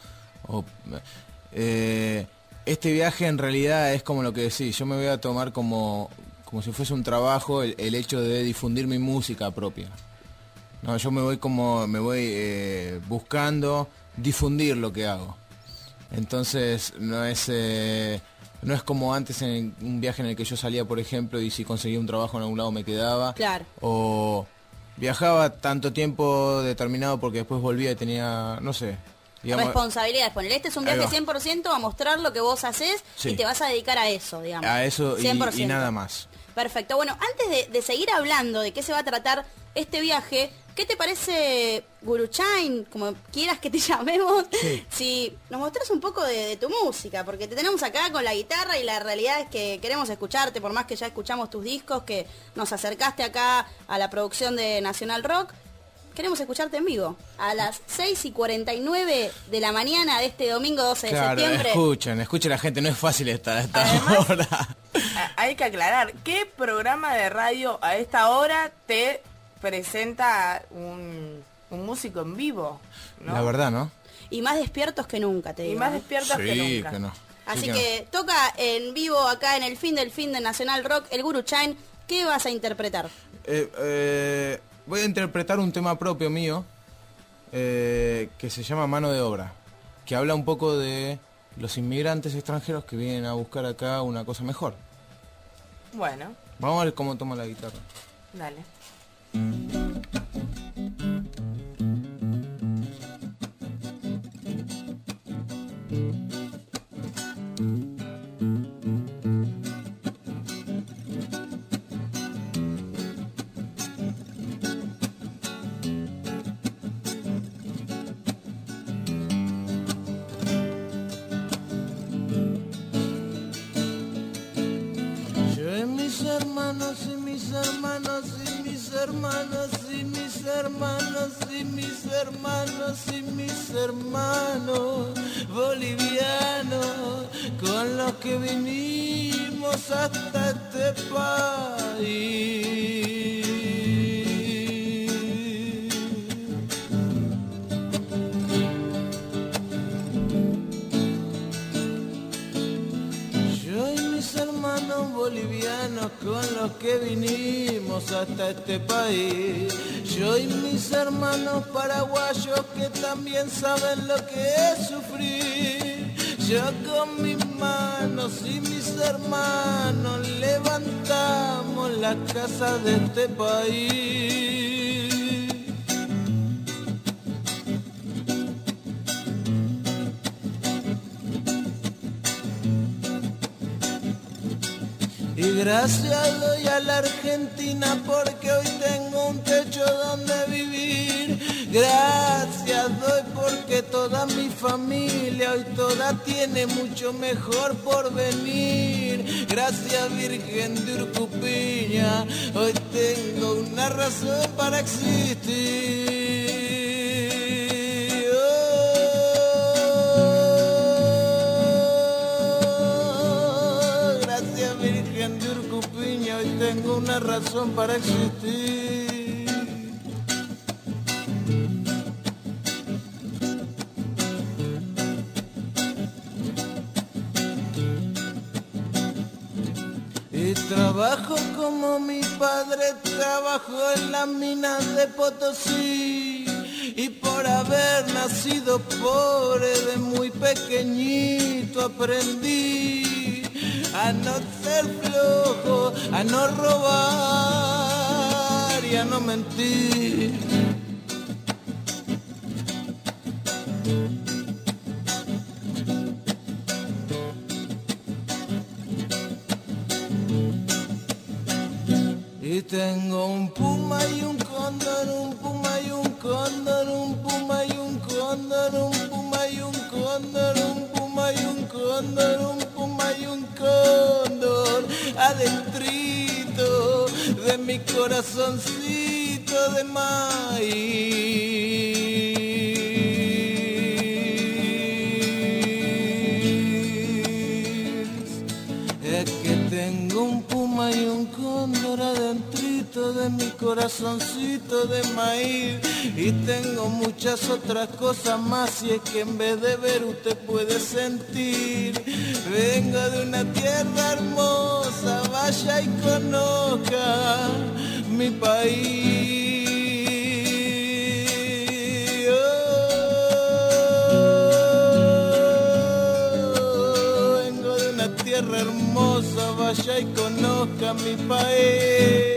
Este viaje en realidad es como lo que decís, yo me voy a tomar como si fuese un trabajo el hecho de difundir mi música propia. No, yo me voy buscando difundir lo que hago. Entonces no es como antes en un viaje en el que yo salía, por ejemplo, y si conseguía un trabajo en algún lado me quedaba. Claro. O viajaba tanto tiempo determinado porque después volvía y tenía, no sé, digamos, responsabilidades. Ponele, este es un viaje 100% a mostrar lo que vos haces y te vas a dedicar a eso, digamos. A eso 100%. y nada más. Perfecto. Bueno, antes de seguir hablando de qué se va a tratar este viaje, ¿qué te parece, Guruchain, como quieras que te llamemos? Sí. Si nos mostrás un poco de tu música, porque te tenemos acá con la guitarra y la realidad es que queremos escucharte, por más que ya escuchamos tus discos, que nos acercaste acá a la producción de Nacional Rock. Queremos escucharte en vivo, a las 6:49 de la mañana de este domingo 12 de septiembre. Escuchen la gente, no es fácil estar a esta hora. Hay que aclarar, ¿qué programa de radio a esta hora te presenta un músico en vivo? ¿No? La verdad, ¿no? Y más despiertos que nunca, te digo. Y más despiertos que nunca. Que no. Así Sí, que toca en vivo acá en el fin de Nacional Rock, el Guruchain. ¿Qué vas a interpretar? Voy a interpretar un tema propio mío que se llama Mano de Obra, que habla un poco de los inmigrantes extranjeros que vienen a buscar acá una cosa mejor. Bueno. Vamos a ver cómo toma la guitarra. Dale. Hermanos bolivianos con los que vinimos hasta este país. Yo y mis hermanos bolivianos con los que vinimos hasta este país. Yo y mis hermanos paraguayos que también saben lo que es sufrir. Yo con mis manos y mis hermanos levantamos la casa de este país. Y gracias doy a la Argentina porque hoy tengo un techo donde vivir. Gracias doy por porque toda mi familia hoy toda tiene mucho mejor por venir. Gracias Virgen de Urcupiña, hoy tengo una razón para existir. Hoy tengo una razón para existir. Y trabajo como mi padre trabajó en las minas de Potosí. Y por haber nacido pobre de muy pequeñito aprendí a no ser flojo, a no robar y a no mentir. Y tengo un puma y un cóndor, un puma y un cóndor, un puma y un cóndor, un puma y un cóndor, un puma y un cóndor, un puma y un cóndor, adentrito de mi corazoncito de maíz. Es que tengo un puma y un cóndor adentrito de mi corazoncito de maíz. Y tengo muchas otras cosas más, y es que en vez de ver usted puede sentir. Vengo de una tierra hermosa, vaya y conozca mi país. Vengo de una tierra hermosa, vaya y conozca mi país.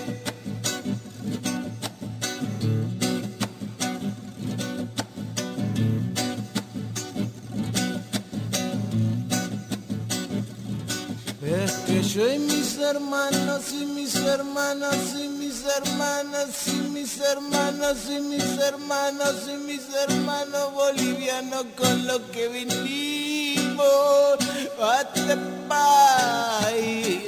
Es que yo y mis hermanos y mis hermanas y mis hermanas y mis hermanos y mis hermanos y mis hermanos bolivianos con lo que vinimos a este país.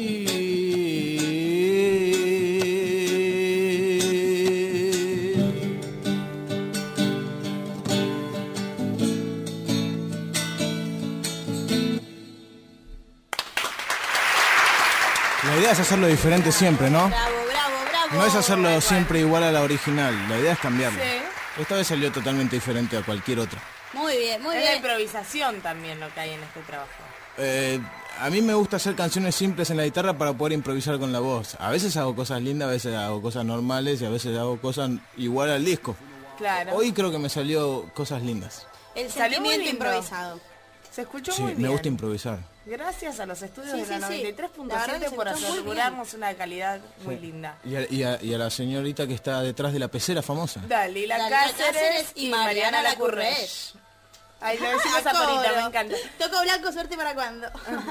La idea es hacerlo diferente siempre, ¿no? Bravo, bravo, bravo. No es hacerlo siempre igual a la original, la idea es cambiarlo. Sí. Esta vez salió totalmente diferente a cualquier otra. Muy bien, muy Es la bien. improvisación también lo que hay en este trabajo. A mí me gusta hacer canciones simples en la guitarra para poder improvisar con la voz. A veces hago cosas lindas, a veces hago cosas normales y a veces hago cosas igual al disco. Claro. Hoy creo que me salió cosas lindas. El Salió muy sentimiento lindo. improvisado. Se escuchó Sí, muy bien. me gusta improvisar. Gracias a los estudios Sí, de la sí, sí. La verdad que 93.7 se por escuchó muy asegurarnos una calidad muy Sí. linda. Y a la señorita que está detrás de la pecera famosa. Dalila Dalila Cáceres y Mariana Lacurrech. Ay, lo decimos a Parita, me encanta. Toco blanco, suerte para cuando.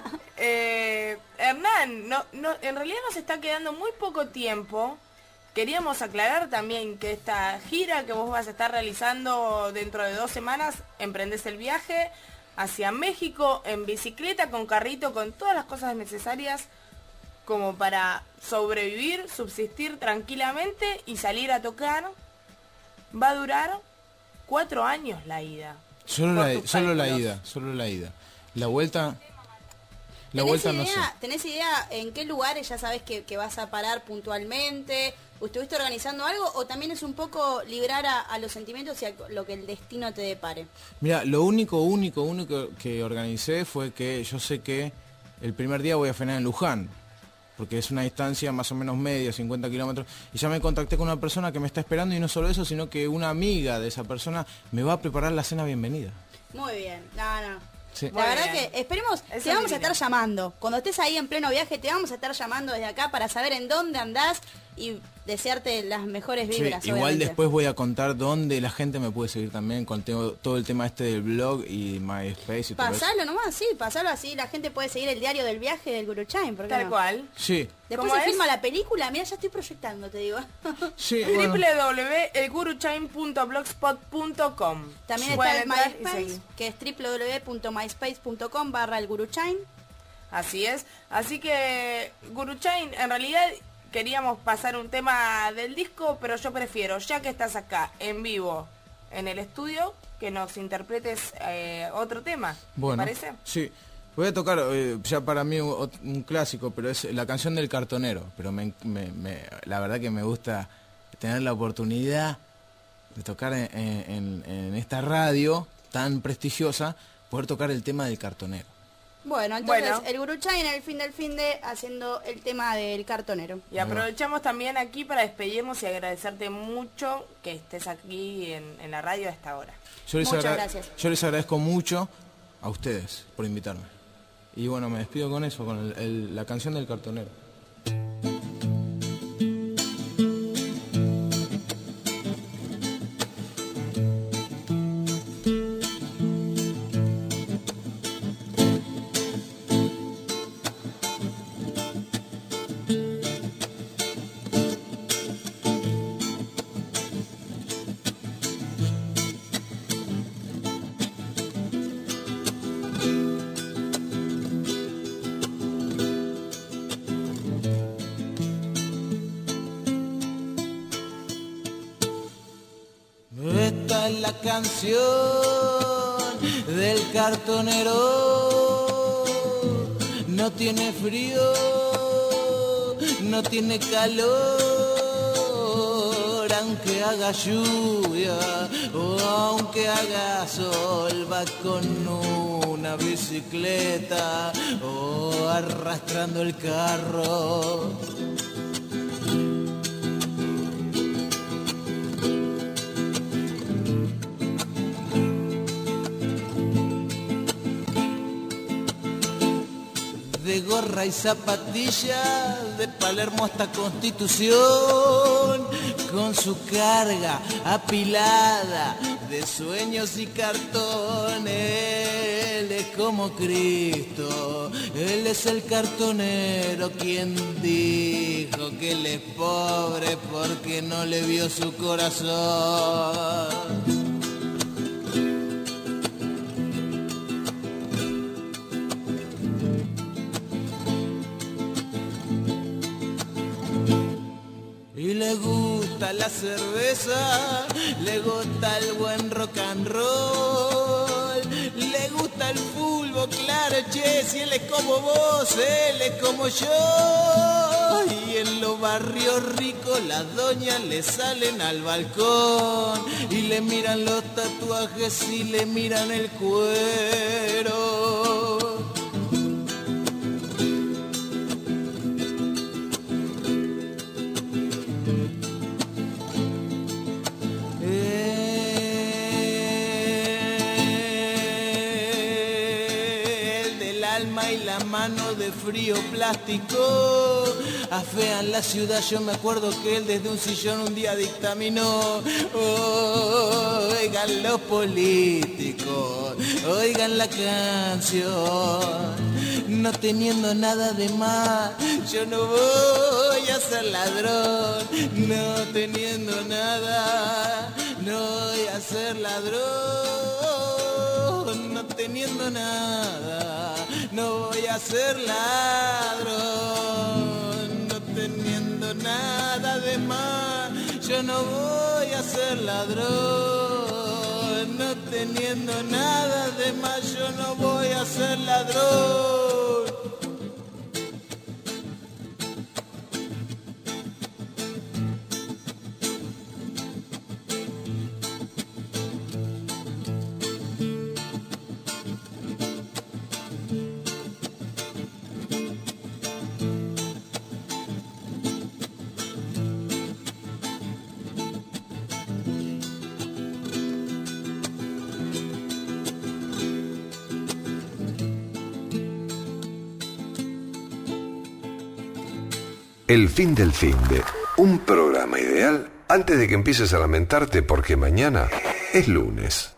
Hernán, en realidad nos está quedando muy poco tiempo. Queríamos aclarar también que esta gira que vos vas a estar realizando dentro de 2 semanas, emprendés el viaje hacia México en bicicleta, con carrito, con todas las cosas necesarias como para sobrevivir, subsistir tranquilamente y salir a tocar. Va a durar 4 años la ida. Solo la cálculos. ida. La vuelta no sé. ¿Tenés idea en qué lugares ya sabes que vas a parar puntualmente? ¿Estuviste organizando algo o también es un poco librar a los sentimientos y a lo que el destino te depare? Mira, lo único que organicé fue que yo sé que el primer día voy a frenar en Luján, porque es una distancia más o menos media, 50 kilómetros, y ya me contacté con una persona que me está esperando, y no solo eso, sino que una amiga de esa persona me va a preparar la cena bienvenida. Muy bien, no. Sí. La verdad bien. que esperemos, Eso te vamos a divino. estar llamando. Cuando estés ahí en pleno viaje, te vamos a estar llamando desde acá para saber en dónde andás y desearte las mejores Sí, vibras. igual obviamente. después voy a contar dónde la gente me puede seguir también con todo el tema este del blog y MySpace y todo eso. Pasalo nomás, sí, pasalo así, la gente puede seguir el diario del viaje del Guruchain, ¿por qué Tal no? cual. Sí, Después ¿Cómo se es? filma la película, mira, ya estoy proyectando, te digo. sí, bueno. www.elguruchain.blogspot.com. También está Pueden el entrar y MySpace, seguir. que es www.myspace.com/elguruchain. Así es. Así que, Guruchain, en realidad queríamos pasar un tema del disco, pero yo prefiero, ya que estás acá, en vivo, en el estudio, que nos interpretes otro tema. Bueno, ¿Te parece? sí. Voy a tocar ya para mí un clásico, pero es la canción del cartonero. Pero la verdad que me gusta tener la oportunidad de tocar en esta radio tan prestigiosa, poder tocar el tema del cartonero. Bueno, entonces Bueno. el Guruchain en el fin del fin de haciendo el tema del cartonero. Y aprovechamos también aquí para despedirnos y agradecerte mucho que estés aquí en la radio a esta hora. Muchas gracias. Yo les agradezco mucho a ustedes por invitarme. Y bueno, me despido con eso, con la canción del cartonero. Esta es la canción del cartonero. No tiene frío, no tiene calor, aunque haga lluvia o aunque haga sol, va con una bicicleta o arrastrando el carro. De gorra y zapatilla, de Palermo hasta Constitución, con su carga apilada de sueños y cartón. Él es como Cristo, él es el cartonero, quien dijo que él es pobre porque no le vio su corazón. Y le gusta la cerveza, le gusta el buen rock and roll, le gusta el fútbol, claro, che, si él es como vos, él es como yo. Y en los barrios ricos las doñas le salen al balcón y le miran los tatuajes y le miran el cuero. Y la mano de frío plástico afean la ciudad. Yo me acuerdo que él desde un sillón un día dictaminó: oigan los políticos, oigan la canción, no teniendo nada de más, yo no voy a ser ladrón, no teniendo nada, no voy a ser ladrón, no teniendo nada, no voy a ser ladrón, no teniendo nada de más, yo no voy a ser ladrón, no teniendo nada de más, yo no voy a ser ladrón. El fin del finde. Un programa ideal antes de que empieces a lamentarte porque mañana es lunes.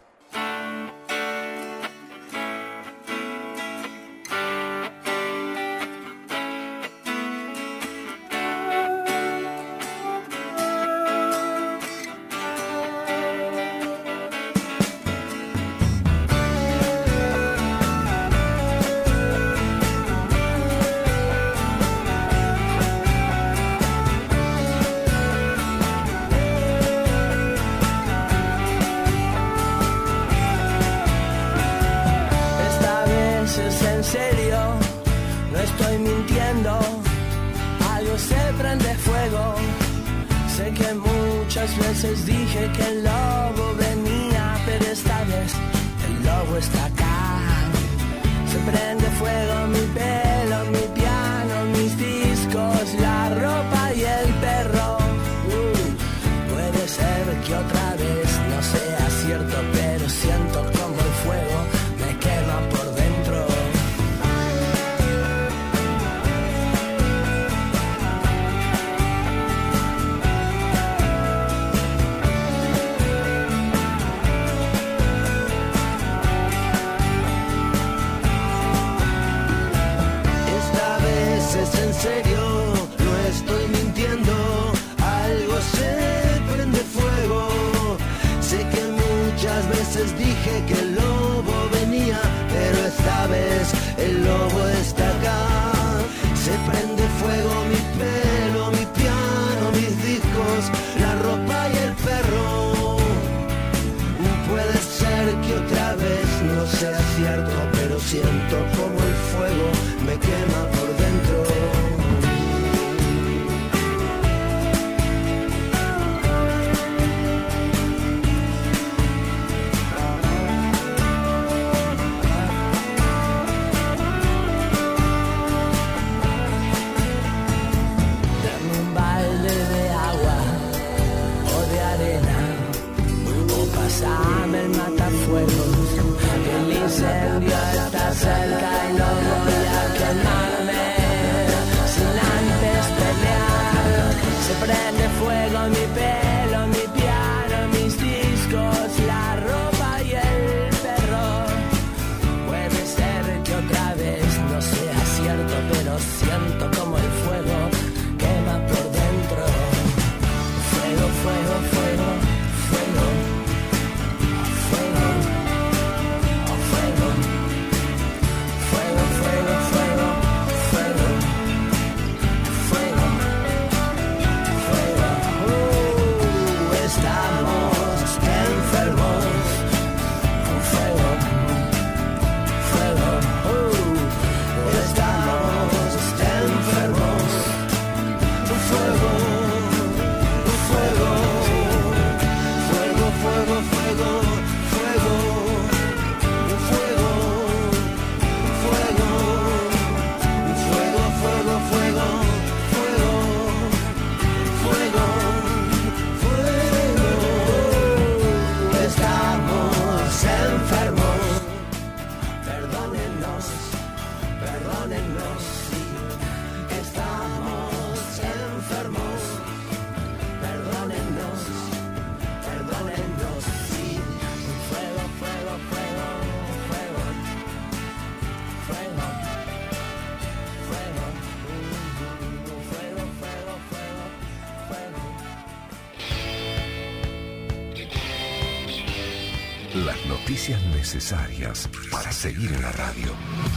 Las noticias necesarias para seguir en la radio.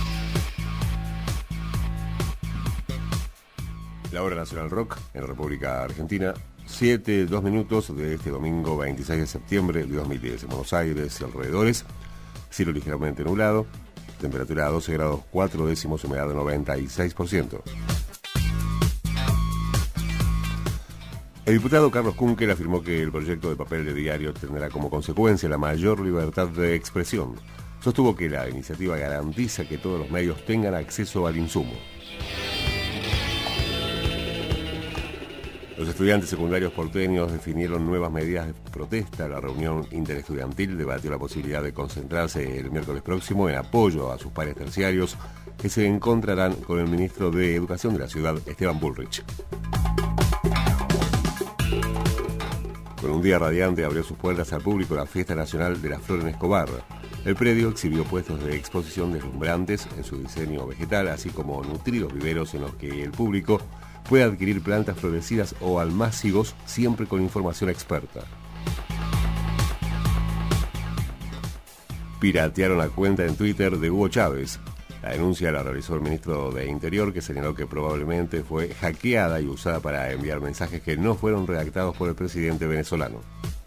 La hora nacional rock en República Argentina, 7:02 de este domingo 26 de septiembre de 2010. En Buenos Aires y alrededores, cielo ligeramente nublado, temperatura a 12 grados 4 décimos, humedad de 96%. El diputado Carlos Kunkel afirmó que el proyecto de papel de diario tendrá como consecuencia la mayor libertad de expresión. Sostuvo que la iniciativa garantiza que todos los medios tengan acceso al insumo. Los estudiantes secundarios porteños definieron nuevas medidas de protesta. La reunión interestudiantil debatió la posibilidad de concentrarse el miércoles próximo en apoyo a sus pares terciarios que se encontrarán con el ministro de Educación de la ciudad, Esteban Bullrich. Con un día radiante abrió sus puertas al público la Fiesta Nacional de la Flor en Escobar. El predio exhibió puestos de exposición deslumbrantes en su diseño vegetal, así como nutridos viveros en los que el público puede adquirir plantas florecidas o almácigos, siempre con información experta. Piratearon la cuenta en Twitter de Hugo Chávez. La denuncia la realizó el ministro de Interior, que señaló que probablemente fue hackeada y usada para enviar mensajes que no fueron redactados por el presidente venezolano.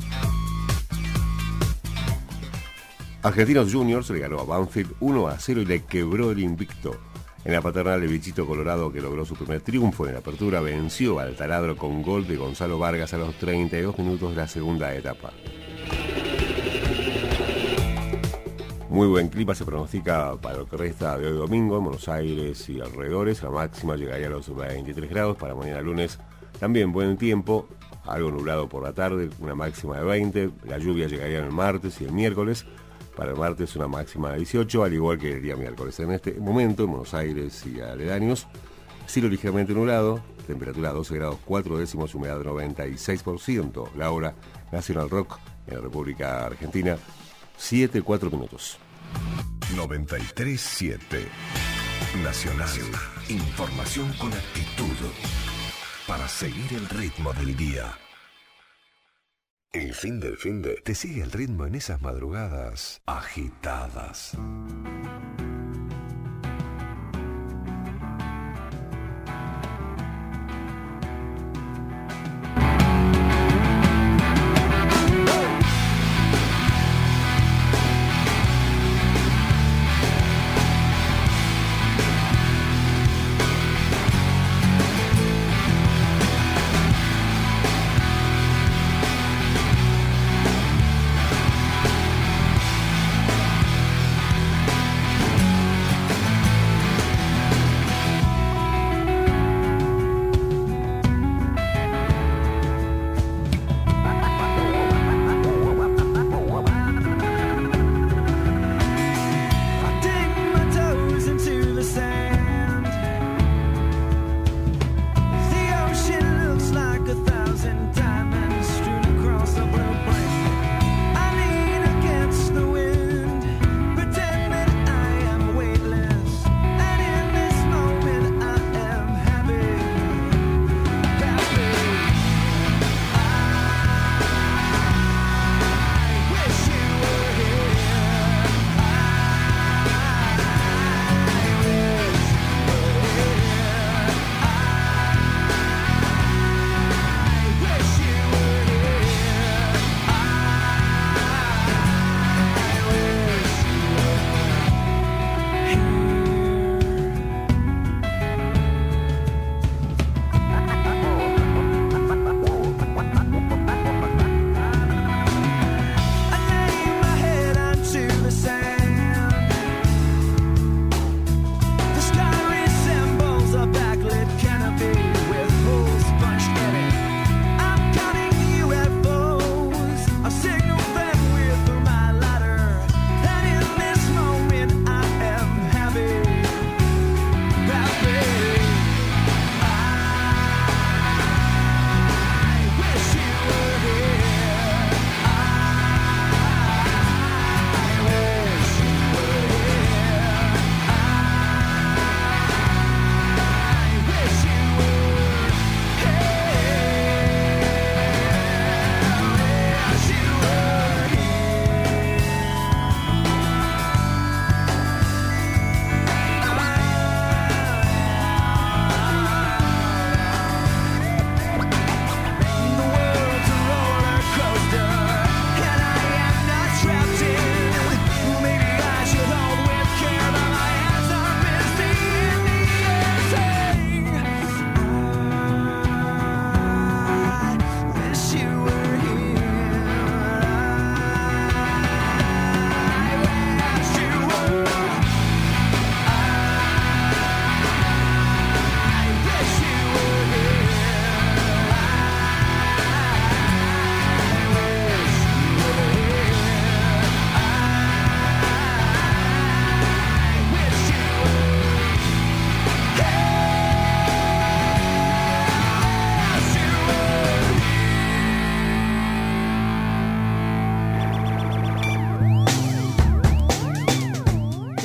Argentinos Juniors le ganó a Banfield 1-0 y le quebró el invicto. En la paternal de Bichito Colorado, que logró su primer triunfo en la apertura, venció al taladro con gol de Gonzalo Vargas a los 32 minutos de la segunda etapa. Muy buen clima se pronostica para lo que resta de hoy domingo en Buenos Aires y alrededores. La máxima llegaría a los 23 grados. Para mañana lunes también buen tiempo, algo nublado por la tarde, una máxima de 20. La lluvia llegaría el martes y el miércoles. Para el martes una máxima de 18, al igual que el día miércoles. En este momento en Buenos Aires y aledaños, cielo ligeramente nublado, temperatura 12 grados 4 décimos, humedad 96%. La hora Nacional Rock en la República Argentina, 7:04 minutos. 93.7 Nacional. Información con actitud para seguir el ritmo del día. El fin del finde te sigue el ritmo en esas madrugadas agitadas.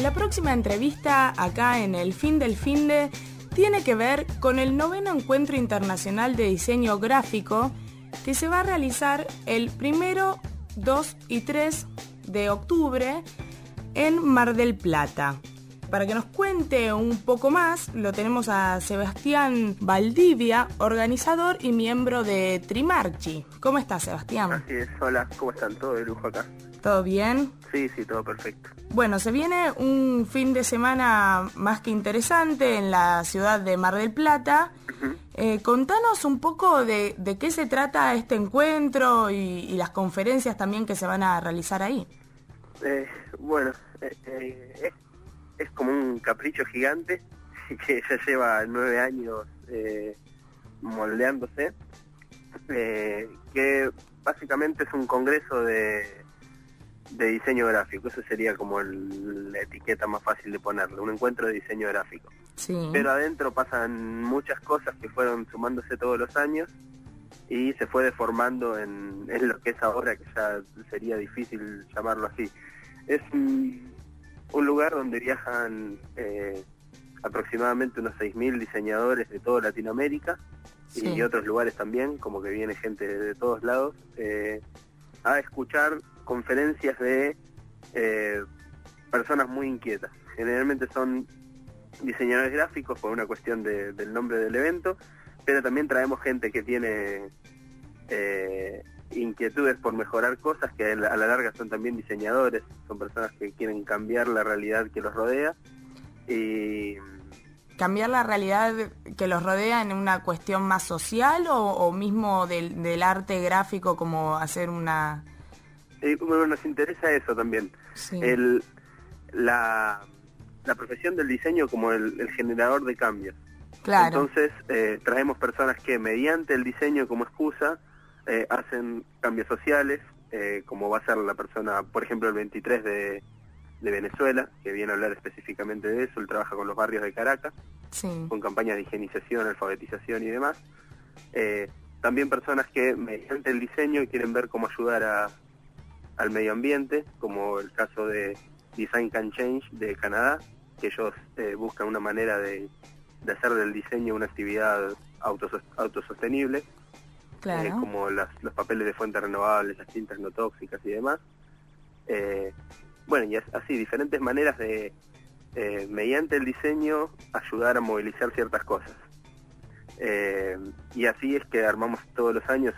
nuestra próxima entrevista acá en el Fin del Finde tiene que ver con el 9º Encuentro Internacional de Diseño Gráfico que se va a realizar el 1, 2 y 3 de octubre en Mar del Plata. Para que nos cuente un poco más, lo tenemos a Sebastián Valdivia, organizador y miembro de Trimarchi. ¿Cómo estás, Sebastián? Así es, hola, ¿cómo están? ¿Todo de lujo acá? ¿Todo bien? Sí, todo perfecto. Bueno, se viene un fin de semana más que interesante en la ciudad de Mar del Plata. Contanos un poco de qué se trata este encuentro y las conferencias también que se van a realizar ahí. Es como un capricho gigante que ya lleva 9 años moldeándose, que básicamente es un congreso de diseño gráfico. Eso sería como la etiqueta más fácil de ponerle, un encuentro de diseño gráfico. Sí. Pero adentro pasan muchas cosas que fueron sumándose todos los años y se fue deformando en lo que es ahora, que ya sería difícil llamarlo así. Es un lugar donde viajan aproximadamente unos 6.000 diseñadores de toda Latinoamérica, sí, y otros lugares también, como que viene gente de todos lados, a escuchar conferencias de personas muy inquietas. Generalmente son diseñadores gráficos por una cuestión del nombre del evento, pero también traemos gente que tiene inquietudes por mejorar cosas, que a la larga son también diseñadores, son personas que quieren cambiar la realidad que los rodea y cambiar la realidad que los rodea en una cuestión más social o mismo del arte gráfico, como hacer una... Bueno, nos interesa eso también, sí. La profesión del diseño como el generador de cambios. Claro. Entonces traemos personas que mediante el diseño como excusa hacen cambios sociales, como va a ser la persona, por ejemplo, el 23 de Venezuela, que viene a hablar específicamente de eso. Él trabaja con los barrios de Caracas, sí, con campañas de higienización, alfabetización y demás. También personas que mediante el diseño quieren ver cómo ayudar al medio ambiente, como el caso de Design Can Change de Canadá, que ellos buscan una manera de hacer del diseño una actividad autosostenible. Claro. Como los papeles de fuentes renovables, las tintas no tóxicas y demás. Bueno, y así, diferentes maneras de, mediante el diseño, ayudar a movilizar ciertas cosas. Y así es que armamos todos los años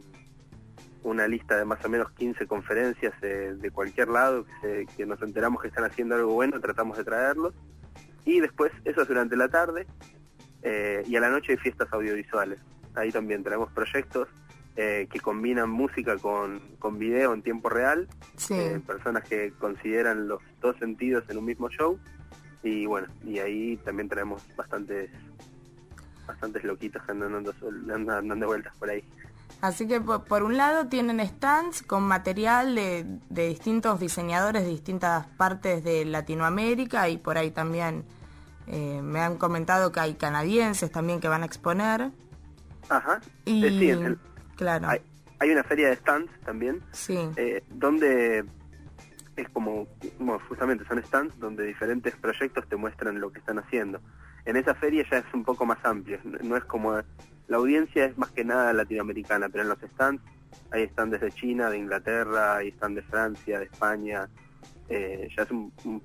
una lista de más o menos 15 conferencias de cualquier lado, que nos enteramos que están haciendo algo bueno, tratamos de traerlos. Y después, eso es durante la tarde, y a la noche hay fiestas audiovisuales. Ahí también traemos proyectos que combinan música con video en tiempo real, sí, personas que consideran los dos sentidos en un mismo show, y bueno, y ahí también traemos bastantes loquitos que andan dando vueltas por ahí. Así que por un lado tienen stands con material de distintos diseñadores de distintas partes de Latinoamérica, y por ahí también me han comentado que hay canadienses también que van a exponer. Ajá, y sí, claro. Hay una feria de stands también, sí, donde es como justamente son stands donde diferentes proyectos te muestran lo que están haciendo. En esa feria ya es un poco más amplio, no es como... La audiencia es más que nada latinoamericana, pero en los stands hay stands de China, de Inglaterra, hay stands de Francia, de España. Ya es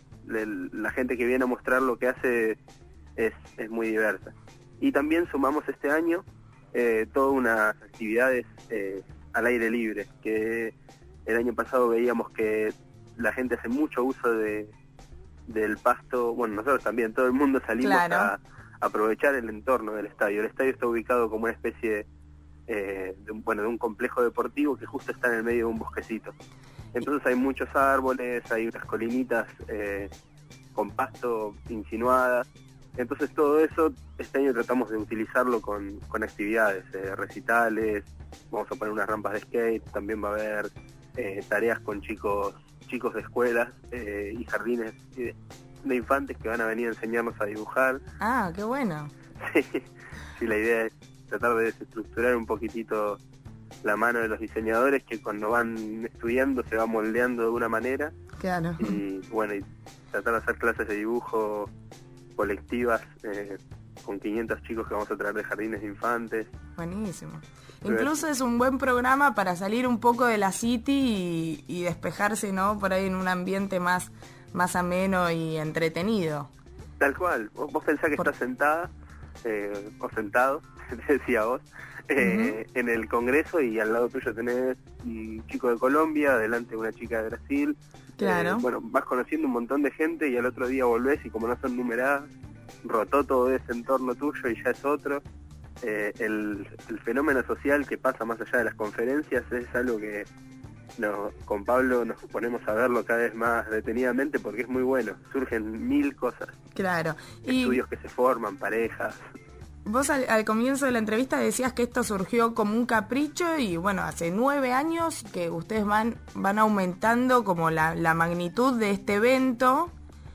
la gente que viene a mostrar lo que hace es muy diversa. Y también sumamos este año todas unas actividades al aire libre, que el año pasado veíamos que la gente hace mucho uso del pasto. Bueno, nosotros también, todo el mundo salimos, claro, a aprovechar el entorno del estadio. El estadio está ubicado como una especie de un complejo deportivo que justo está en el medio de un bosquecito. Entonces hay muchos árboles, hay unas colinitas con pasto insinuadas. Entonces todo eso este año tratamos de utilizarlo con actividades, recitales, vamos a poner unas rampas de skate, también va a haber tareas con chicos de escuelas y jardines de infantes que van a venir a enseñarnos a dibujar. Ah, qué bueno. Sí, la idea es tratar de desestructurar un poquitito la mano de los diseñadores que cuando van estudiando se va moldeando de una manera. Claro. Y bueno, y tratar de hacer clases de dibujo colectivas con 500 chicos que vamos a traer de jardines de infantes. Buenísimo. Incluso es un buen programa para salir un poco de la city y despejarse, ¿no? Por ahí en un ambiente más ameno y entretenido. Tal cual. Vos pensás que estás sentada, o sentado, decía vos, en el Congreso y al lado tuyo tenés un chico de Colombia, adelante una chica de Brasil. Claro. Bueno, vas conociendo un montón de gente y al otro día volvés y como no son numeradas, rotó todo ese entorno tuyo y ya es otro. El fenómeno social que pasa más allá de las conferencias es algo que con Pablo nos ponemos a verlo cada vez más detenidamente porque es muy bueno. Surgen 1000 cosas. Claro. Estudios que se forman, parejas. Vos al comienzo de la entrevista decías que esto surgió como un capricho y bueno, hace 9 años que ustedes van aumentando como la magnitud de este evento.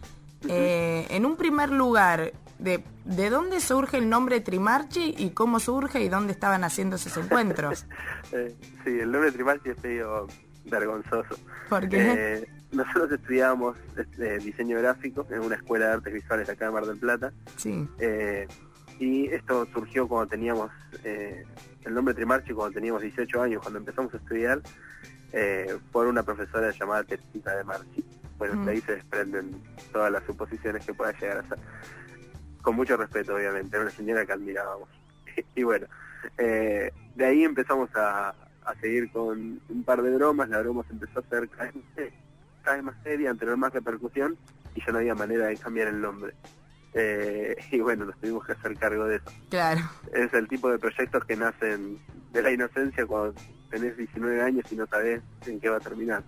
En un primer lugar, ¿de dónde surge el nombre Trimarchi y cómo surge y dónde estaban haciendo esos encuentros? Sí, el nombre Trimarchi es medio vergonzoso. ¿Por qué? Nosotros estudiábamos diseño gráfico en una escuela de artes visuales acá de Mar del Plata. Sí. Y esto surgió cuando teníamos el nombre Trimarchi, cuando teníamos 18 años, cuando empezamos a estudiar, por una profesora llamada Teresita de Marchi. Bueno, de ahí se desprenden todas las suposiciones que pueda llegar a ser. Con mucho respeto, obviamente, era una señora que admirábamos. Y bueno, de ahí empezamos a seguir con un par de bromas, la broma se empezó a hacer cada vez más seria, a tener más repercusión, y ya no había manera de cambiar el nombre. Y bueno, nos tuvimos que hacer cargo de eso. Claro. Es el tipo de proyectos que nacen de la inocencia cuando tenés 19 años y no sabés en qué va a terminar.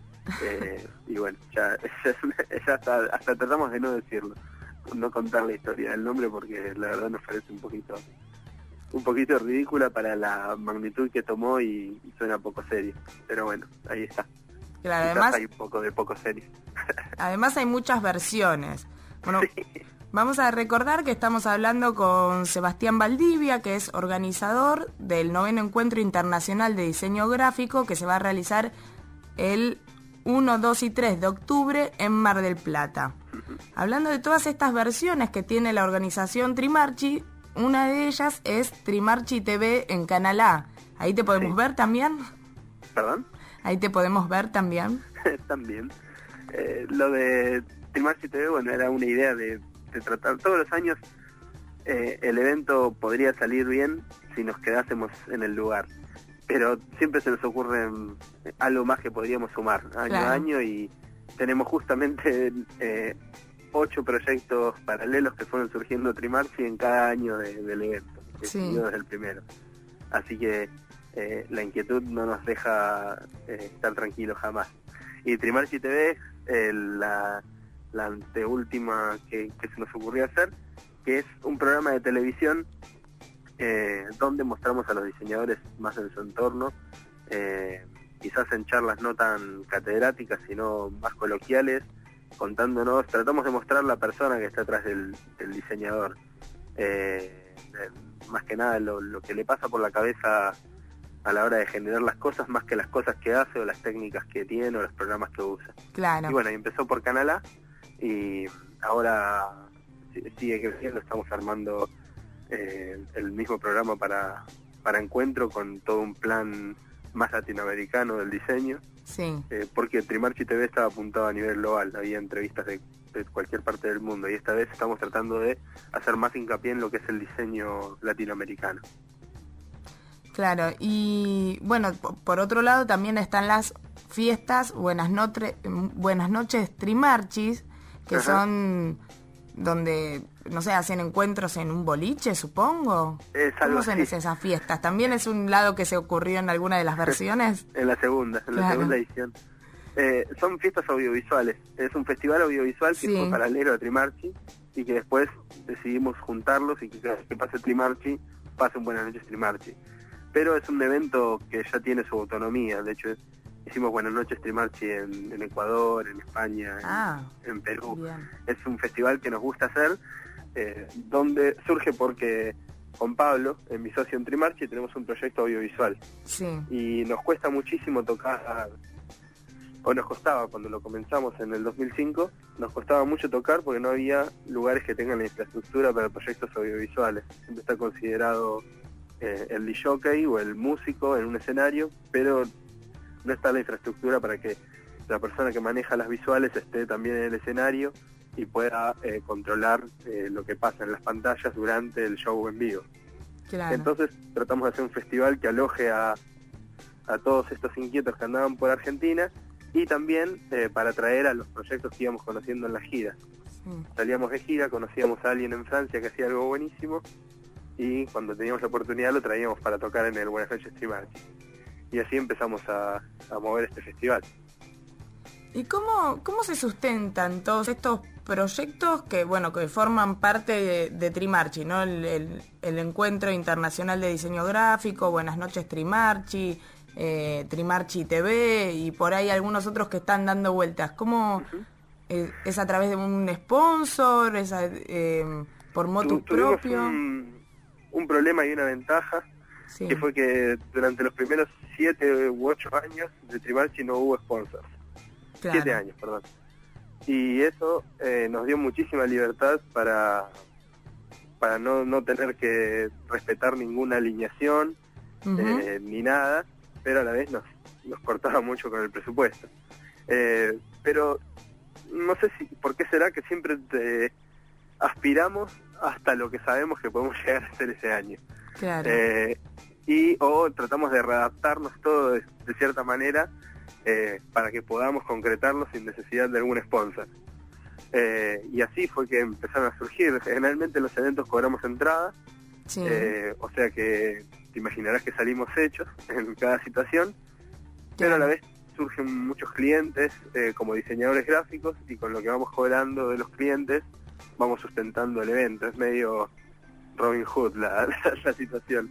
Y bueno, ya hasta tratamos de no decirlo, no contar la historia del nombre porque la verdad nos parece un poquito ridícula para la magnitud que tomó y suena poco serio. Pero bueno, ahí está. Claro, quizás además hay un poco de poco serio. Además hay muchas versiones. Bueno, sí. Vamos a recordar que estamos hablando con Sebastián Valdivia, que es organizador del 9º Encuentro Internacional de Diseño Gráfico, que se va a realizar el 1, 2 y 3 de octubre en Mar del Plata. Hablando de todas estas versiones que tiene la organización Trimarchi, una de ellas es Trimarchi TV en Canal A. ¿Ahí te podemos ver también? ¿Perdón? ¿Ahí te podemos ver también? También. Lo de Trimarchi TV, bueno, era una idea de tratar todos los años. El evento podría salir bien si nos quedásemos en el lugar, pero siempre se nos ocurre algo más que podríamos sumar año a año, y tenemos justamente 8 proyectos paralelos que fueron surgiendo Trimarchi en cada año del evento, que siguió desde el primero. Así que la inquietud no nos deja estar tranquilos jamás. Y Trimarchi TV es la anteúltima que se nos ocurrió hacer, que es un programa de televisión donde mostramos a los diseñadores más en su entorno, quizás en charlas no tan catedráticas, sino más coloquiales, tratamos de mostrar la persona que está atrás del diseñador, más que nada lo que le pasa por la cabeza a la hora de generar las cosas, más que las cosas que hace o las técnicas que tiene o los programas que usa. Claro. Y bueno, empezó por Canal A y ahora sigue creciendo. Estamos armando el mismo programa para Encuentro, con todo un plan más latinoamericano del diseño. Sí. Porque Trimarchi TV estaba apuntado a nivel global, había entrevistas de cualquier parte del mundo, y esta vez estamos tratando de hacer más hincapié en lo que es el diseño latinoamericano. Claro, y bueno, por otro lado también están las fiestas Buenas Noches Trimarchis, que son donde, no sé, hacen encuentros en un boliche, supongo. ¿Cómo son esas fiestas? ¿También es un lado que se ocurrió en alguna de las versiones? En la segunda edición. Son fiestas audiovisuales, es un festival audiovisual que fue paralelo a Trimarchi, y que después decidimos juntarlos y que cada vez que pase Trimarchi, pase un Buenas Noches Trimarchi. Pero es un evento que ya tiene su autonomía. De hecho, hicimos Buenas Noches Trimarchi en Ecuador, en España, en Perú. Bien. Es un festival que nos gusta hacer, donde surge porque con Pablo, mi socio en Trimarchi, tenemos un proyecto audiovisual. Sí. Y nos cuesta muchísimo tocar, o nos costaba cuando lo comenzamos en el 2005, nos costaba mucho tocar porque no había lugares que tengan la infraestructura para proyectos audiovisuales. Siempre está considerado el disjockey o el músico en un escenario, pero no está la infraestructura para que la persona que maneja las visuales esté también en el escenario y pueda controlar lo que pasa en las pantallas durante el show en vivo. Claro. Entonces tratamos de hacer un festival que aloje a todos estos inquietos que andaban por Argentina y también para atraer a los proyectos que íbamos conociendo en las giras. Sí. Salíamos de gira, conocíamos a alguien en Francia que hacía algo buenísimo y cuando teníamos la oportunidad lo traíamos para tocar en el Buenas noches Trimarchi. Y así empezamos a mover este festival. ¿Y cómo se sustentan todos estos proyectos que forman parte de Trimarchi, ¿no? El Encuentro Internacional de Diseño Gráfico, Buenas noches Trimarchi, Trimarchi TV y por ahí algunos otros que están dando vueltas. ¿Cómo es a través de un sponsor? ¿Es por motu propio? Un problema y una ventaja, sí, que fue que durante los primeros 7 u 8 años de Trimarchi no hubo sponsors. Claro. 7 años, perdón. Y eso nos dio muchísima libertad para no tener que respetar ninguna alineación ni nada, pero a la vez nos cortaba mucho con el presupuesto. Pero no sé por qué será que siempre aspiramos hasta lo que sabemos que podemos llegar a hacer ese año. Claro. O tratamos de readaptarnos todo de cierta manera para que podamos concretarlo sin necesidad de algún sponsor. Y así fue que empezaron a surgir. Generalmente en los eventos cobramos entrada, sí, o sea que te imaginarás que salimos hechos en cada situación, pero a la vez surgen muchos clientes como diseñadores gráficos y con lo que vamos cobrando de los clientes vamos sustentando el evento. Es medio Robin Hood la situación.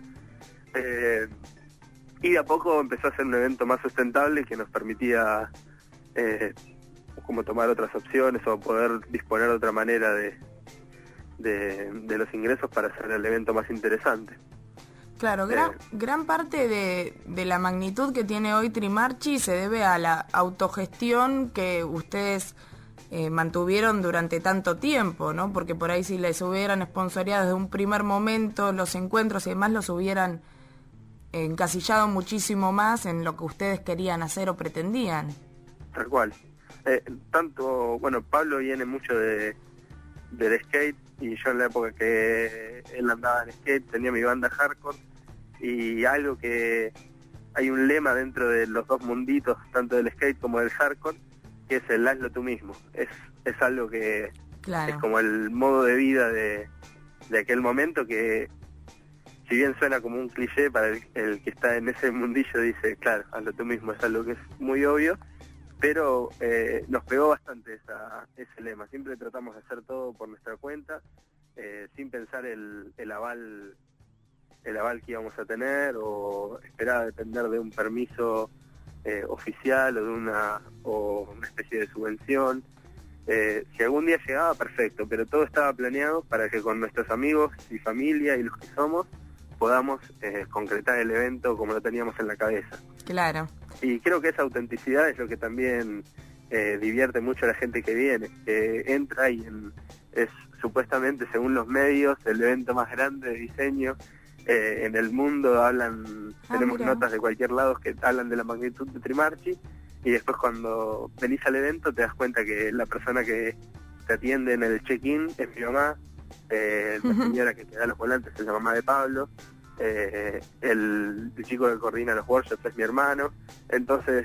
Y de a poco empezó a ser un evento más sustentable que nos permitía como tomar otras opciones o poder disponer de otra manera de los ingresos para hacer el evento más interesante. Claro, gran parte de la magnitud que tiene hoy Trimarchi se debe a la autogestión que ustedes mantuvieron durante tanto tiempo, ¿no? Porque por ahí si les hubieran sponsoreado desde un primer momento los encuentros y demás, los hubieran encasillado muchísimo más en lo que ustedes querían hacer o pretendían. Tal cual. Pablo viene mucho del skate y yo en la época que él andaba en skate tenía mi banda hardcore y algo que hay un lema dentro de los dos munditos, tanto del skate como del hardcore, que es el hazlo tú mismo. Es algo que claro, es como el modo de vida de aquel momento que, si bien suena como un cliché para el que está en ese mundillo, dice, claro, hazlo tú mismo, es algo que es muy obvio, pero nos pegó bastante ese lema. Siempre tratamos de hacer todo por nuestra cuenta, sin pensar el aval que íbamos a tener o esperar a depender de un permiso oficial o una especie de subvención. Si algún día llegaba, perfecto, pero todo estaba planeado para que con nuestros amigos y familia y los que somos podamos concretar el evento como lo teníamos en la cabeza. Claro. Y creo que esa autenticidad es lo que también divierte mucho a la gente que viene, que entra y es supuestamente, según los medios, el evento más grande de diseño en el mundo. Tenemos mira, notas de cualquier lado que hablan de la magnitud de Trimarchi, y después cuando venís al evento te das cuenta que la persona que te atiende en el check-in es mi mamá, la señora que te da los volantes es la mamá de Pablo, el chico que coordina los workshops es mi hermano. Entonces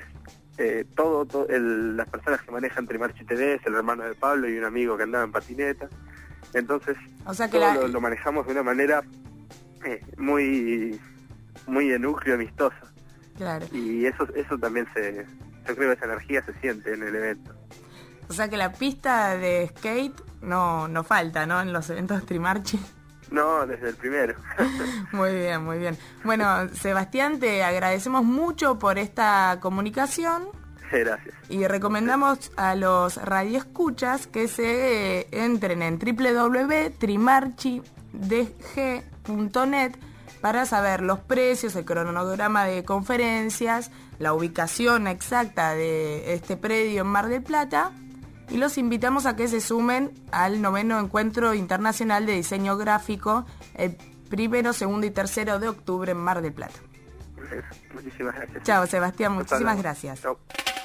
las personas que manejan Trimarchi TV es el hermano de Pablo y un amigo que andaba en patineta. Entonces o sea que lo manejamos de una manera muy de núcleo amistosa. Claro. Y eso también yo creo que esa energía se siente en el evento. O sea que la pista de skate no falta, ¿no? En los eventos Trimarchi. No, desde el primero. Muy bien, muy bien. Bueno, Sebastián, te agradecemos mucho por esta comunicación. Gracias. Y recomendamos a los radioescuchas que se entren en www.trimarchi.com dg.net para saber los precios, el cronograma de conferencias, la ubicación exacta de este predio en Mar del Plata, y los invitamos a que se sumen al 9º Encuentro Internacional de Diseño Gráfico el 1, 2 y 3 de octubre en Mar del Plata. Muchísimas gracias. Chao, Sebastián, muchísimas gracias. Chao.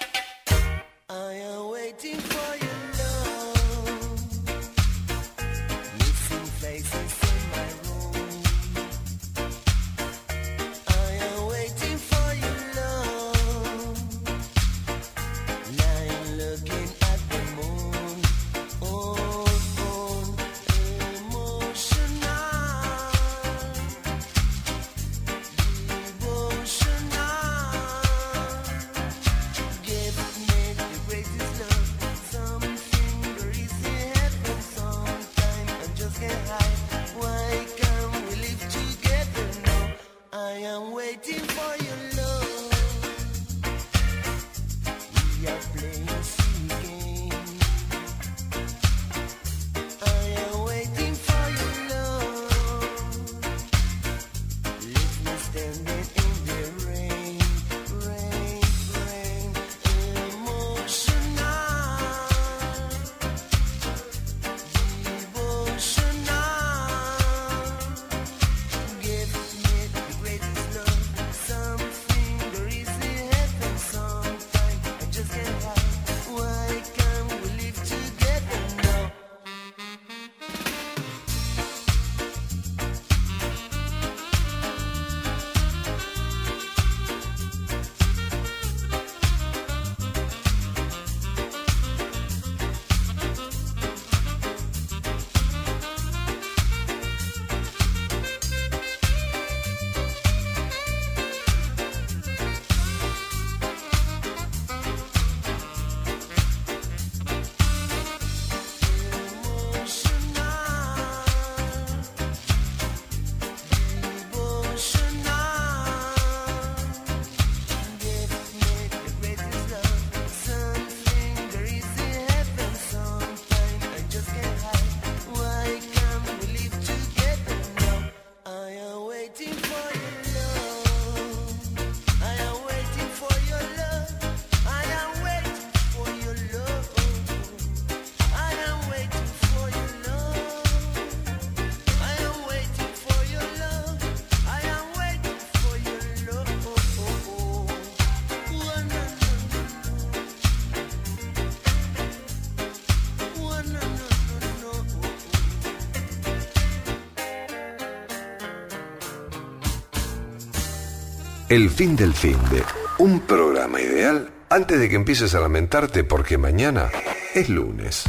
El fin del finde. Un programa ideal antes de que empieces a lamentarte porque mañana es lunes.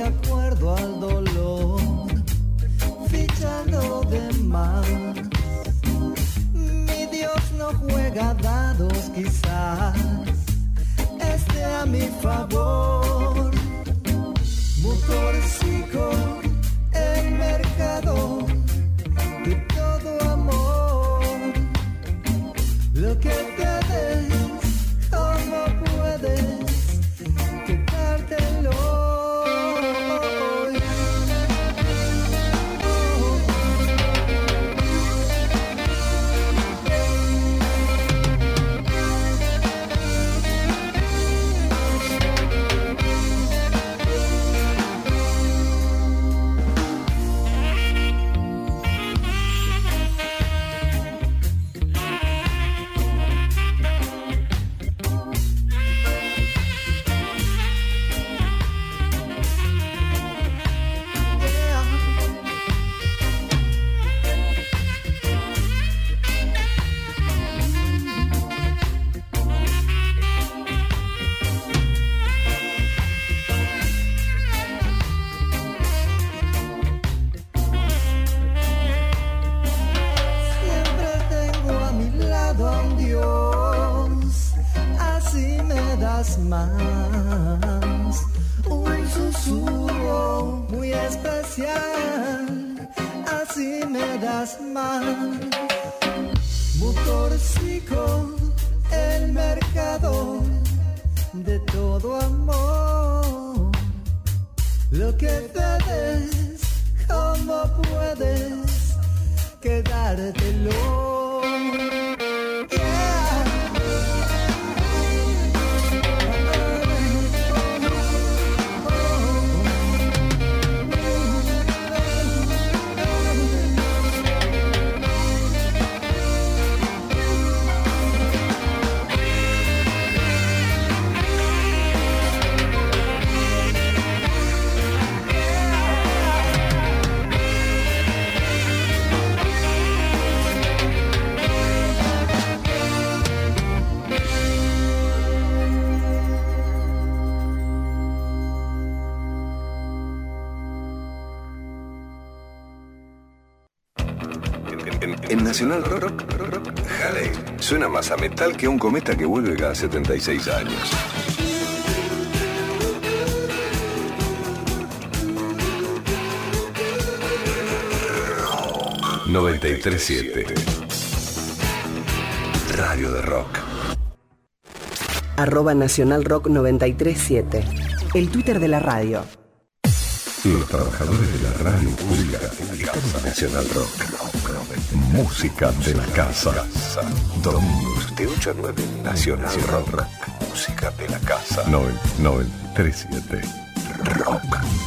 acuerdo al dolor, fichando de más. Mi Dios no juega dados, quizás esté a mi favor. Motorcico, el mercado de todo amor. Lo que te des, ¿cómo puedes quedártelo? Más un susurro muy especial, así me das más. Motorcico, el mercado de todo amor. Lo que te des, ¿cómo puedes quedártelo? En Nacional Rock, Halley suena más a metal que un cometa que vuelve cada 76 años. Rock 93.7 Radio de Rock. @Nacional Rock 93.7, el Twitter de la radio. Los trabajadores de la radio pública están en Nacional Rock. Música de la casa. Domingos de 8 a 9, Nacional Rock. Música de la casa. 93.7 Rock.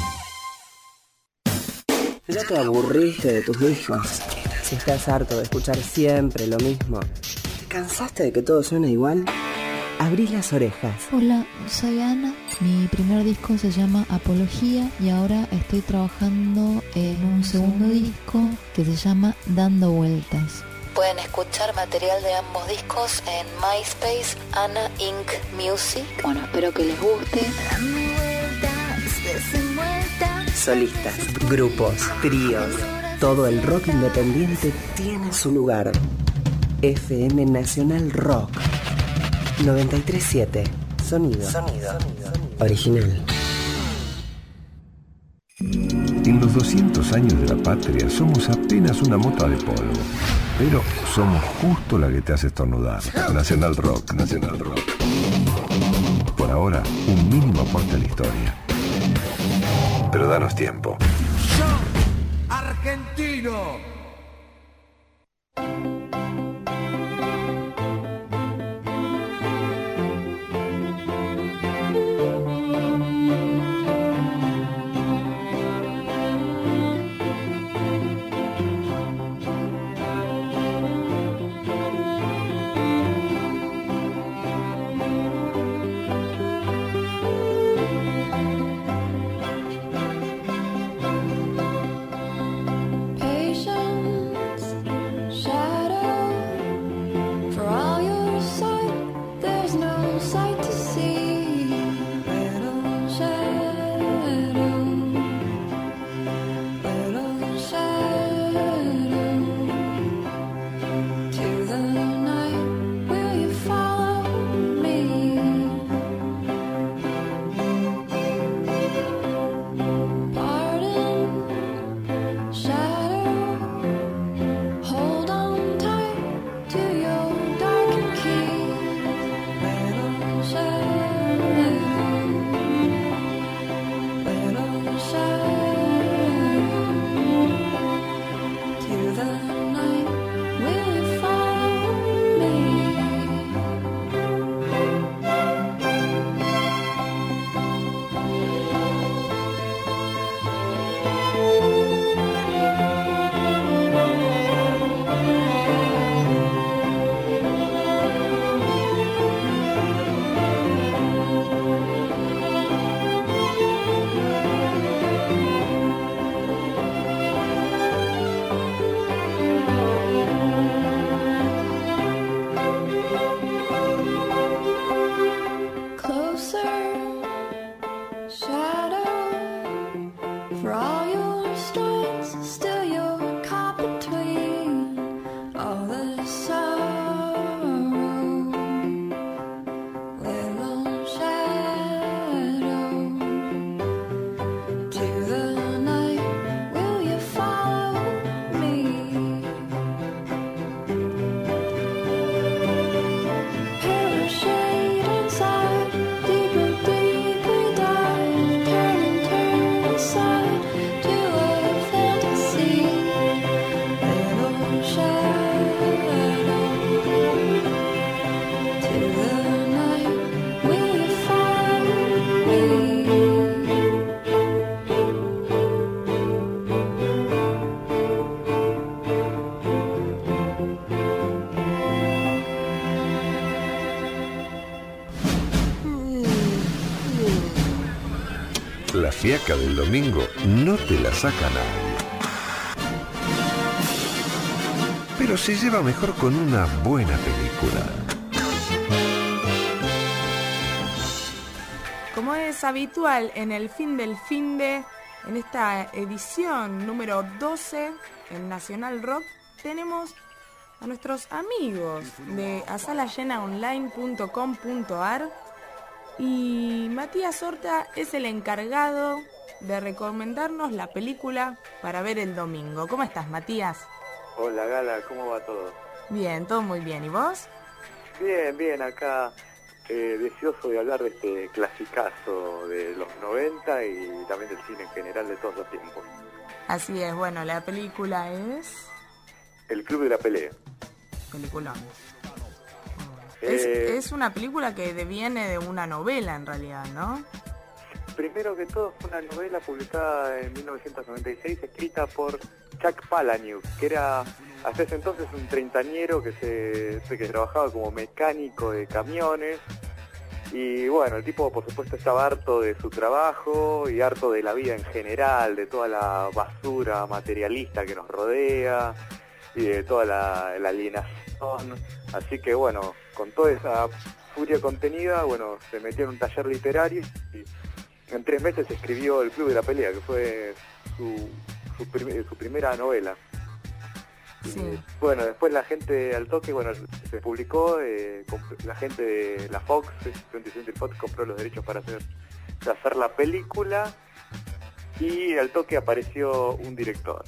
¿Ya te aburriste de tus discos? Si estás harto de escuchar siempre lo mismo, ¿te cansaste de que todo suene igual? Abrí las orejas. Hola, soy Ana. Mi primer disco se llama Apología y ahora estoy trabajando en un segundo disco que se llama Dando Vueltas. Pueden escuchar material de ambos discos en MySpace, Ana Inc. Music. Bueno, espero que les guste. Solistas, grupos, tríos, todo el rock independiente tiene su lugar. FM Nacional Rock 93.7. Sonido original. En los 200 años de la patria somos apenas una mota de polvo, pero somos justo la que te hace estornudar. Nacional Rock, Nacional Rock. Por ahora, un mínimo aporte a la historia. Pero danos tiempo. Yo, argentino. Sight to see, little shadow. fiaca del domingo no te la saca nadie. Pero se lleva mejor con una buena película. Como es habitual en el fin del finde, en esta edición número 12 en Nacional Rock, tenemos a nuestros amigos de asalayenaonline.com.ar y Matías Horta es el encargado de recomendarnos la película para ver el domingo. ¿Cómo estás, Matías? Hola, Gala, ¿cómo va todo? Bien, todo muy bien. ¿Y vos? Bien, bien, acá deseoso de hablar de este clasicazo de los 90 y también del cine en general de todos los tiempos. Así es, bueno, la película es... El Club de la Pelea. Peliculón. Es una película que deviene de una novela en realidad, ¿no? Primero que todo fue una novela publicada en 1996 escrita por Chuck Palahniuk, que era hasta ese entonces un treintañero que trabajaba como mecánico de camiones. Y bueno, el tipo por supuesto estaba harto de su trabajo y harto de la vida en general, de toda la basura materialista que nos rodea y de toda la alienación. Así que bueno, con toda esa furia contenida, bueno, se metió en un taller literario y en 3 meses escribió El Club de la Pelea, que fue su primera novela. Sí. Bueno, después la gente al toque, bueno, se publicó, la gente de la Fox, 20th Century Fox, compró los derechos para hacer la película y al toque apareció un director.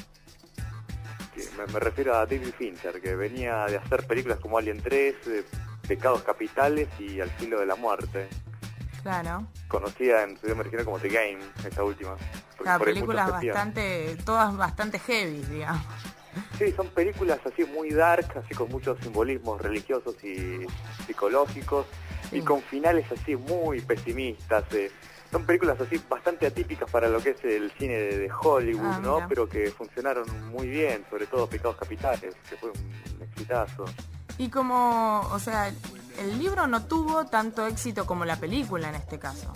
Me refiero a David Fincher, que venía de hacer películas como Alien 3, Pecados Capitales y Al Filo de la Muerte. Claro. Conocida en su idioma original como The Game, esta última. Claro, películas todas bastante heavy, digamos. Sí, son películas así muy dark, así con muchos simbolismos religiosos y psicológicos, sí. Y con finales así muy pesimistas. Son películas así bastante atípicas para lo que es el cine de Hollywood, ¿no? Mira. Pero que funcionaron muy bien, sobre todo Pecados Capitales, que fue un exitazo. Y como, o sea, el libro no tuvo tanto éxito como la película en este caso.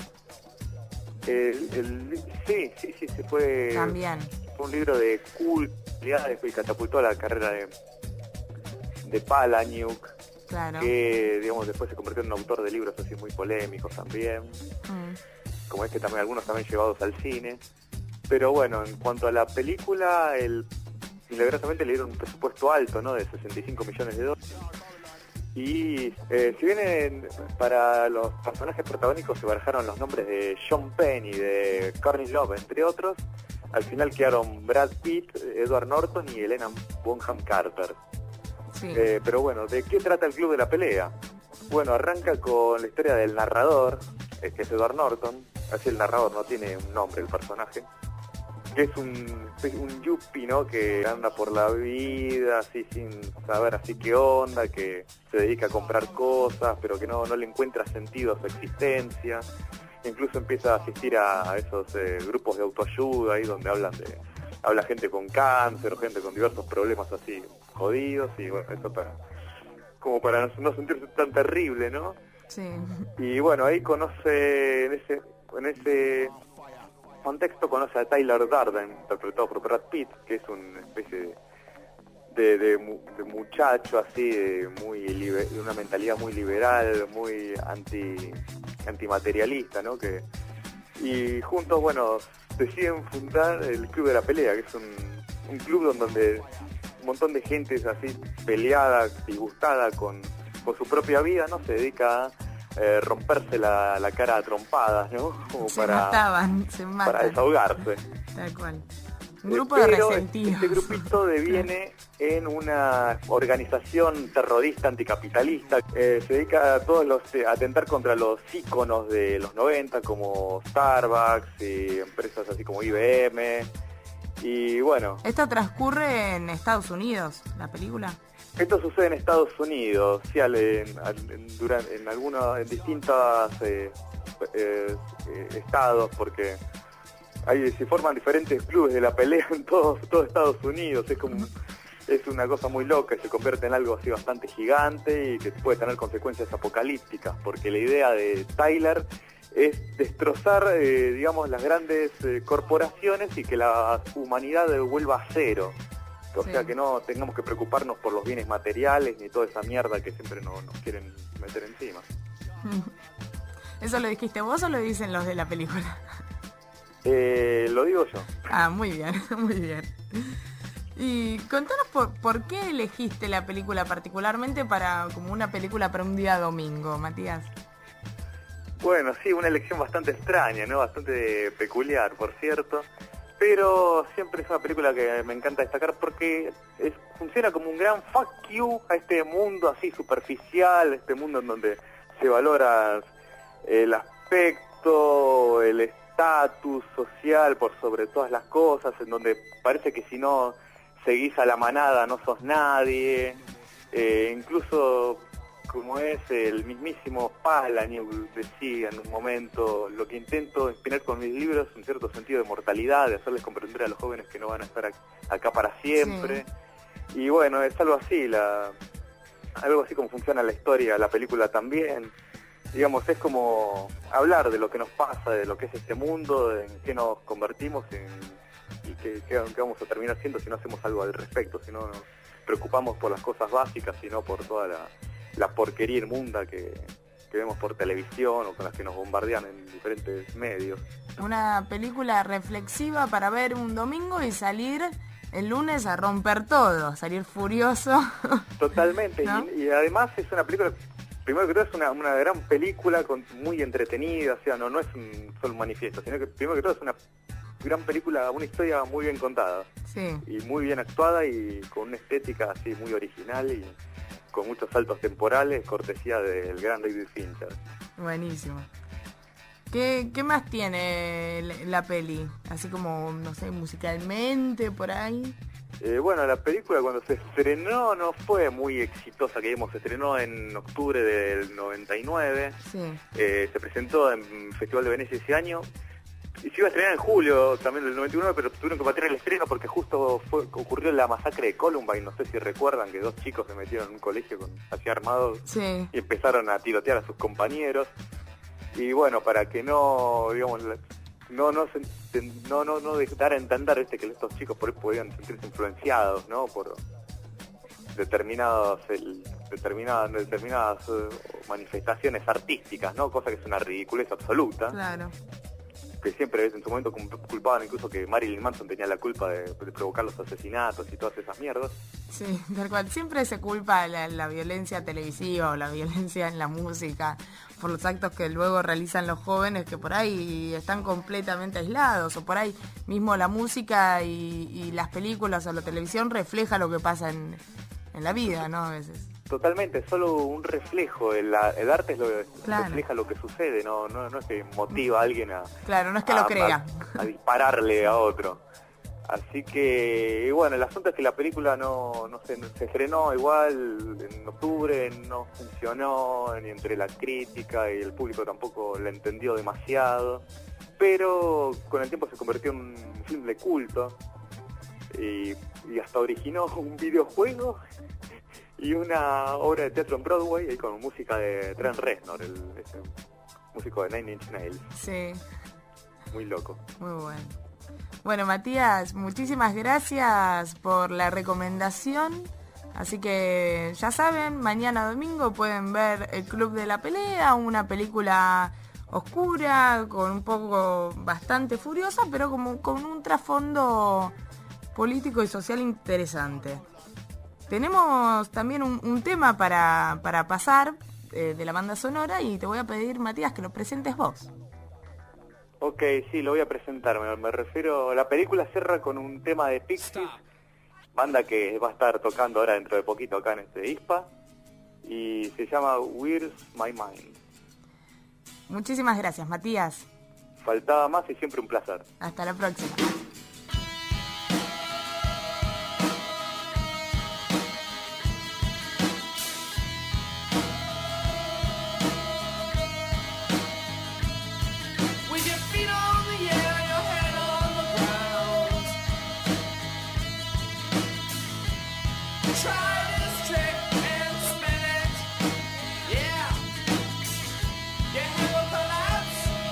Sí, se fue... También. Fue un libro de culto y catapultó la carrera de Palahniuk, claro. Que digamos después se convirtió en un autor de libros así muy polémicos también, como es que también algunos también llevados al cine. Pero bueno, en cuanto a la película, milagrosamente le dieron un presupuesto alto, ¿no? De $65 millones. Y si bien para los personajes protagónicos se barajaron los nombres de Sean Penn y de Courtney Love, entre otros, al final quedaron Brad Pitt, Edward Norton y Helena Bonham Carter. Sí. Pero bueno, ¿de qué trata el Club de la Pelea? Bueno, arranca con la historia del narrador, que es Edward Norton. Así el narrador no tiene un nombre, el personaje, que es un yuppie, ¿no? Que anda por la vida así sin saber así qué onda, que se dedica a comprar cosas, pero que no le encuentra sentido a su existencia. Incluso empieza a asistir a esos grupos de autoayuda ahí donde habla gente con cáncer o gente con diversos problemas así jodidos, y bueno, eso como para no sentirse tan terrible, ¿no? Sí. Y bueno, ahí conoce, en ese contexto conoce a Tyler Durden, interpretado por Brad Pitt, que es una especie de muchacho así, de una mentalidad muy liberal, muy antimaterialista, ¿no? Y juntos, bueno, deciden fundar el Club de la Pelea, que es un club donde un montón de gente es así peleada, disgustada con su propia vida, ¿no? Se dedica a romperse la cara a trompadas, ¿no? Como se matan. Para desahogarse. Tal cual. Un grupo de resentidos. Este grupito deviene en una organización terrorista anticapitalista. Se dedica a atentar contra los íconos de los 90, como Starbucks y empresas así como IBM. Y bueno... ¿Esto transcurre en Estados Unidos, la película? Esto sucede en Estados Unidos, sí, en distintos estados, porque se forman diferentes clubes de la pelea en todo Estados Unidos. Es una cosa muy loca y se convierte en algo así bastante gigante y que puede tener consecuencias apocalípticas, porque la idea de Tyler es destrozar, digamos, las grandes corporaciones y que la humanidad vuelva a cero. O sea, que no tengamos que preocuparnos por los bienes materiales ni toda esa mierda que siempre nos quieren meter encima. ¿Eso lo dijiste vos o lo dicen los de la película? Lo digo yo. Ah, muy bien, muy bien. Y contanos por qué elegiste la película particularmente como una película para un día domingo, Matías. Bueno, sí, una elección bastante extraña, ¿no? Bastante peculiar, por cierto. Pero siempre es una película que me encanta destacar porque funciona como un gran fuck you a este mundo así superficial, este mundo en donde se valora el aspecto, el estatus social por sobre todas las cosas, en donde parece que si no seguís a la manada no sos nadie, incluso como es el mismísimo Palahniuk decía en un momento, lo que intento inspirar con mis libros es un cierto sentido de mortalidad, de hacerles comprender a los jóvenes que no van a estar acá para siempre. Sí. Y bueno, es algo así como funciona la historia, la película también. Digamos, es como hablar de lo que nos pasa, de lo que es este mundo, en qué nos convertimos y qué vamos a terminar siendo si no hacemos algo al respecto, si no nos preocupamos por las cosas básicas, sino por toda la porquería inmunda que vemos por televisión o con las que nos bombardean en diferentes medios. Una película reflexiva para ver un domingo y salir el lunes a romper todo, salir furioso. Totalmente, ¿no? y además es una película, primero que todo es una gran película muy entretenida, o sea, no es un solo manifiesto, sino que primero que todo es una gran película, una historia muy bien contada. Sí. Y muy bien actuada y con una estética así muy original y con muchos saltos temporales, cortesía del gran David Fincher. Buenísimo. ¿Qué más tiene la peli? Así como, no sé, musicalmente, por ahí. Bueno, la película cuando se estrenó no fue muy exitosa, que digamos, se estrenó en octubre del 99. Sí. Se presentó en Festival de Venecia ese año. Y se iba a estrenar en julio también del 99, pero tuvieron que batir el estreno porque justo ocurrió la masacre de Columbine. No sé si recuerdan que 2 chicos se metieron en un colegio así armados. Sí. Y empezaron a tirotear a sus compañeros. Y bueno, para que no, digamos, no dar a entender que estos chicos por ahí podían sentirse influenciados, ¿no? Por determinadas manifestaciones artísticas, ¿no? Cosa que es una ridiculez absoluta. Claro. Que siempre en su momento culpaban incluso que Marilyn Manson tenía la culpa de provocar los asesinatos y todas esas mierdas. Sí, tal cual. Siempre se culpa la violencia televisiva o la violencia en la música por los actos que luego realizan los jóvenes que por ahí están completamente aislados, o por ahí mismo la música y las películas o la televisión refleja lo que pasa en la vida, ¿no? A veces. Totalmente, solo un reflejo, el arte claro. Refleja lo que sucede, no es que motiva a alguien a... Claro, no es que lo crea. A dispararle a otro. Así que, bueno, el asunto es que la película se estrenó igual en octubre, no funcionó ni entre la crítica y el público tampoco la entendió demasiado, pero con el tiempo se convirtió en un film de culto y hasta originó un videojuego y una obra de teatro en Broadway, ahí con música de Trent Reznor, ese músico de Nine Inch Nails. Sí. Muy loco. Muy bueno. Bueno, Matías, muchísimas gracias por la recomendación. Así que ya saben, mañana domingo pueden ver El Club de la Pelea, una película oscura, con un poco bastante furiosa, pero como con un trasfondo político y social interesante. Tenemos también un tema para pasar de la banda sonora y te voy a pedir, Matías, que lo presentes vos. Ok, sí, lo voy a presentar. Me refiero... La película cierra con un tema de Pixies, banda que va a estar tocando ahora dentro de poquito acá en este ISPA, y se llama Where's My Mind. Muchísimas gracias, Matías. Faltaba más y siempre un placer. Hasta la próxima. Collapse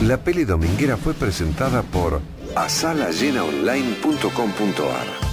La peli dominguera fue presentada por asalallenaonline.com.ar.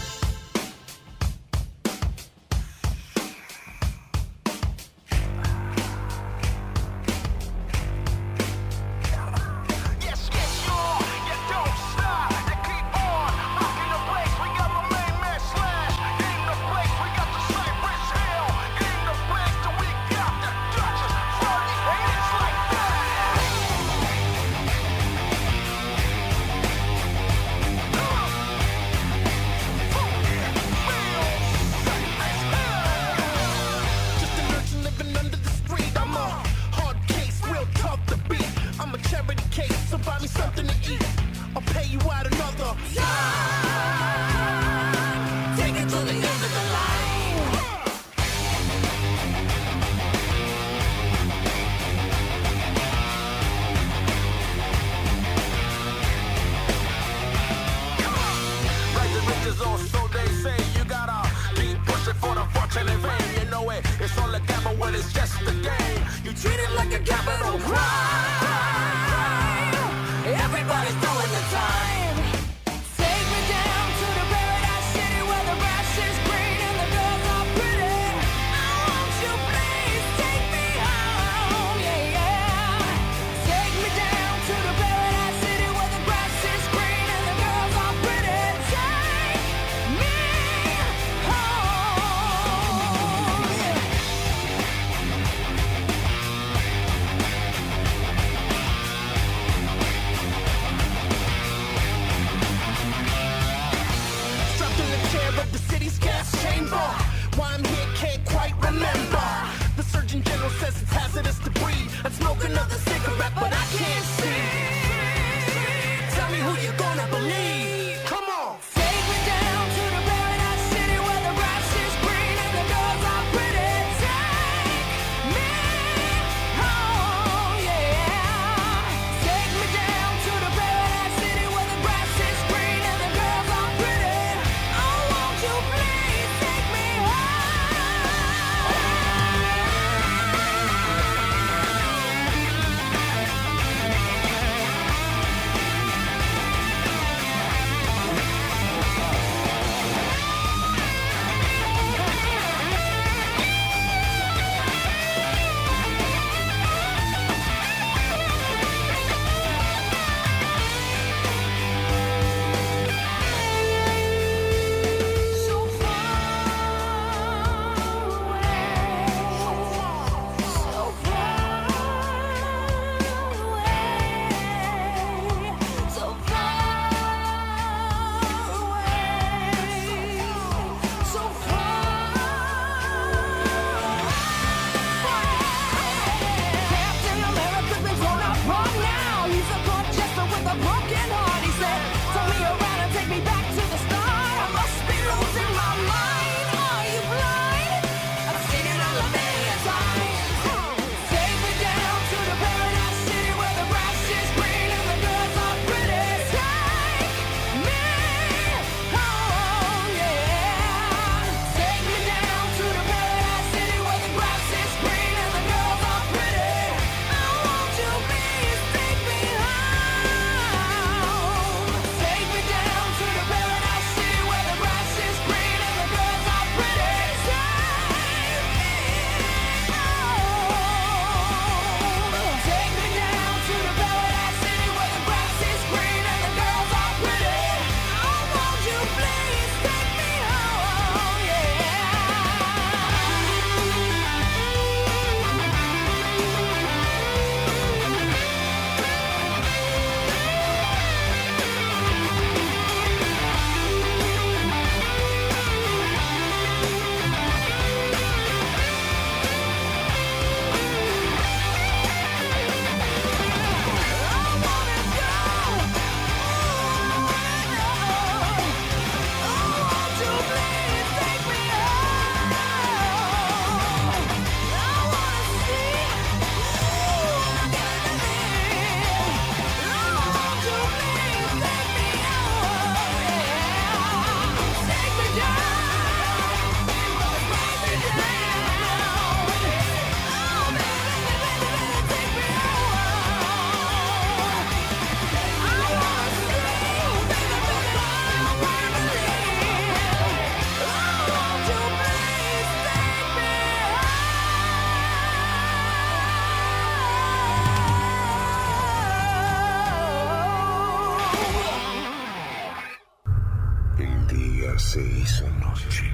tierra se hizo noche.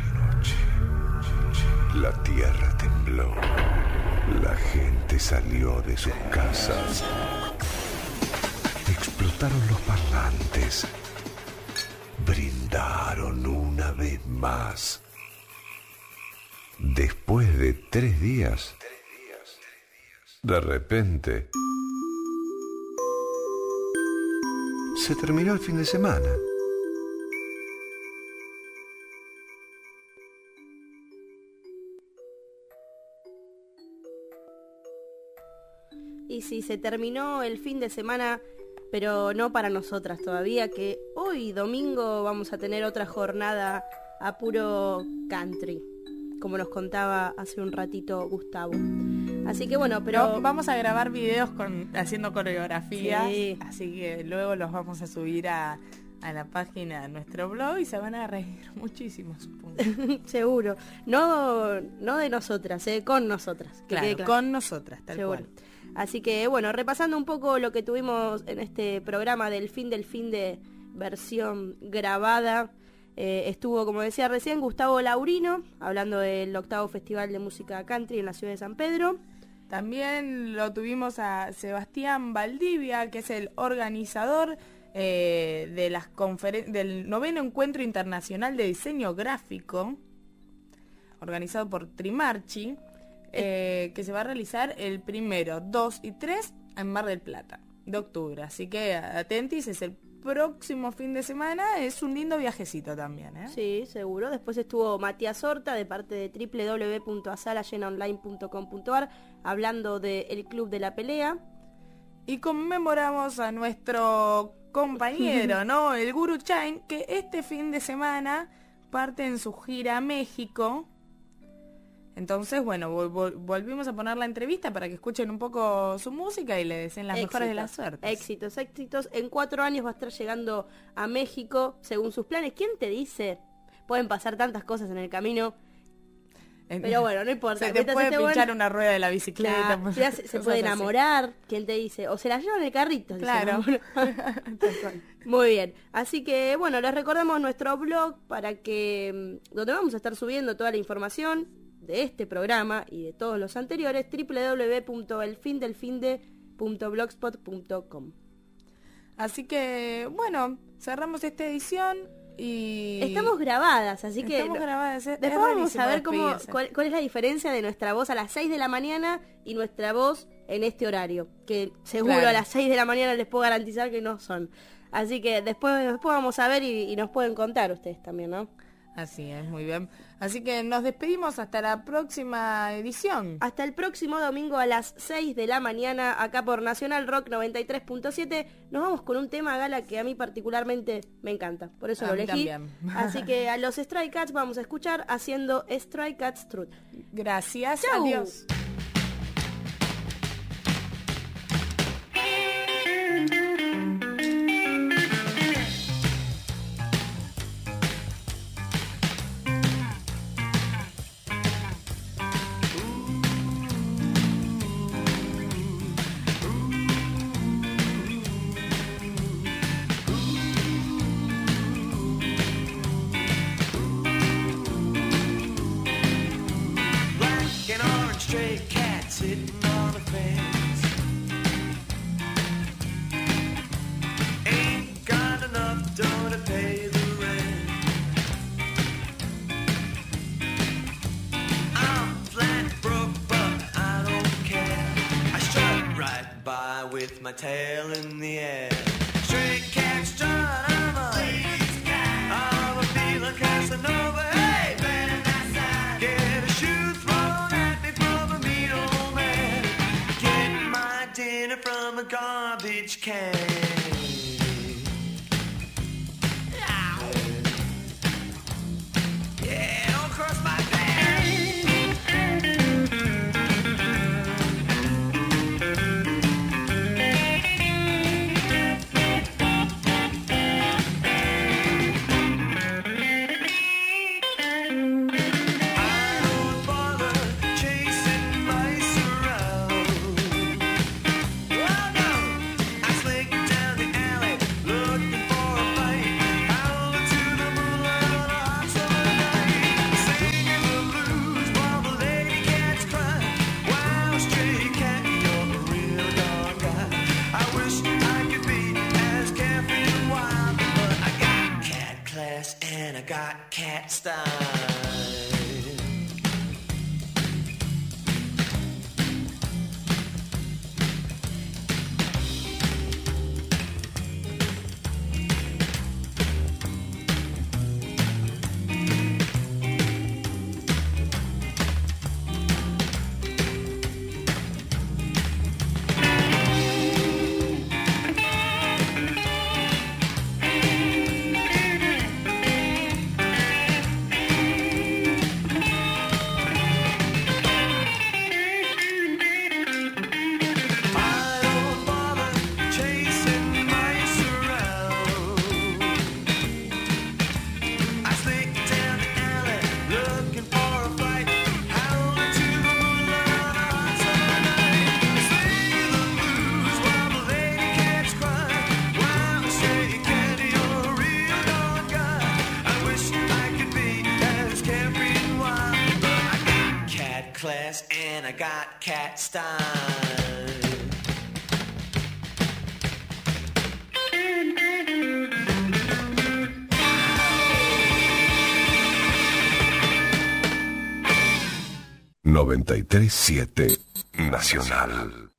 La tierra tembló. La gente salió de sus casas. Explotaron los parlantes. Brindaron una vez más. Después de 3 días, de repente, se terminó el fin de semana. Y sí, se terminó el fin de semana, pero no para nosotras todavía, que hoy domingo vamos a tener otra jornada a puro country, como nos contaba hace un ratito Gustavo. Así que bueno, pero vamos a grabar videos haciendo coreografías, sí. Así que luego los vamos a subir a la página de nuestro blog y se van a reír muchísimo, supongo. Seguro. No de nosotras, con nosotras. Claro, con nosotras, tal seguro. cual. Así que bueno, repasando un poco lo que tuvimos en este programa del fin de versión grabada, estuvo, como decía recién, Gustavo Laurino, hablando del 8º Festival de Música Country en la ciudad de San Pedro. También lo tuvimos a Sebastián Valdivia, que es el organizador del 9º Encuentro Internacional de Diseño Gráfico, organizado por Trimarchi, que se va a realizar el 1, 2 y 3 en Mar del Plata, de octubre. Así que atentis, es el próximo fin de semana, es un lindo viajecito también, ¿eh? Sí, seguro. Después estuvo Matías Horta, de parte de www.asalayenaonline.com.ar, hablando del Club de la Pelea. Y conmemoramos a nuestro compañero, ¿no? El Guru Chain, que este fin de semana parte en su gira a México. Entonces, bueno, volvimos a poner la entrevista para que escuchen un poco su música y le deseen las mejores de las suertes. Éxitos. En 4 años va a estar llegando a México, según sus planes. ¿Quién te dice? Pueden pasar tantas cosas en el camino. Pero bueno, no importa. Se te puede pinchar una rueda de la bicicleta. Claro, se puede enamorar, ¿quién te dice? O se la lleva en el carrito. Claro. Muy bien. Así que, bueno, les recordamos nuestro blog para que donde vamos a estar subiendo toda la información de este programa y de todos los anteriores, www.elfindelfinde.blogspot.com. Así que, bueno, cerramos esta edición y... Estamos grabadas, así que... Estamos grabadas. Después vamos a ver cuál es la diferencia de nuestra voz a las 6 de la mañana y nuestra voz en este horario, que seguro a las 6 de la mañana les puedo garantizar que no son. Así que después vamos a ver y nos pueden contar ustedes también, ¿no? Así es, muy bien. Así que nos despedimos hasta la próxima edición. Hasta el próximo domingo a las 6 de la mañana, acá por Nacional Rock 93.7. Nos vamos con un tema, Gala, que a mí particularmente me encanta. Por eso lo elegí. También. Así que a los Stray Cats vamos a escuchar haciendo Stray Cats Truth. Gracias. ¡Chau! Adiós. Stray cat sitting on a fence. Ain't got enough dough to pay the rent. I'm flat broke, but I don't care. I strut right by with my tail in the air. Stray cat strut, I'm a feeling Casanova. Hey, get a shoe thrown at me from a mean old man. Get my dinner from a garbage can. Yeah, don't cross my down got cat style. Class and I got cat style. 93.7 Nacional.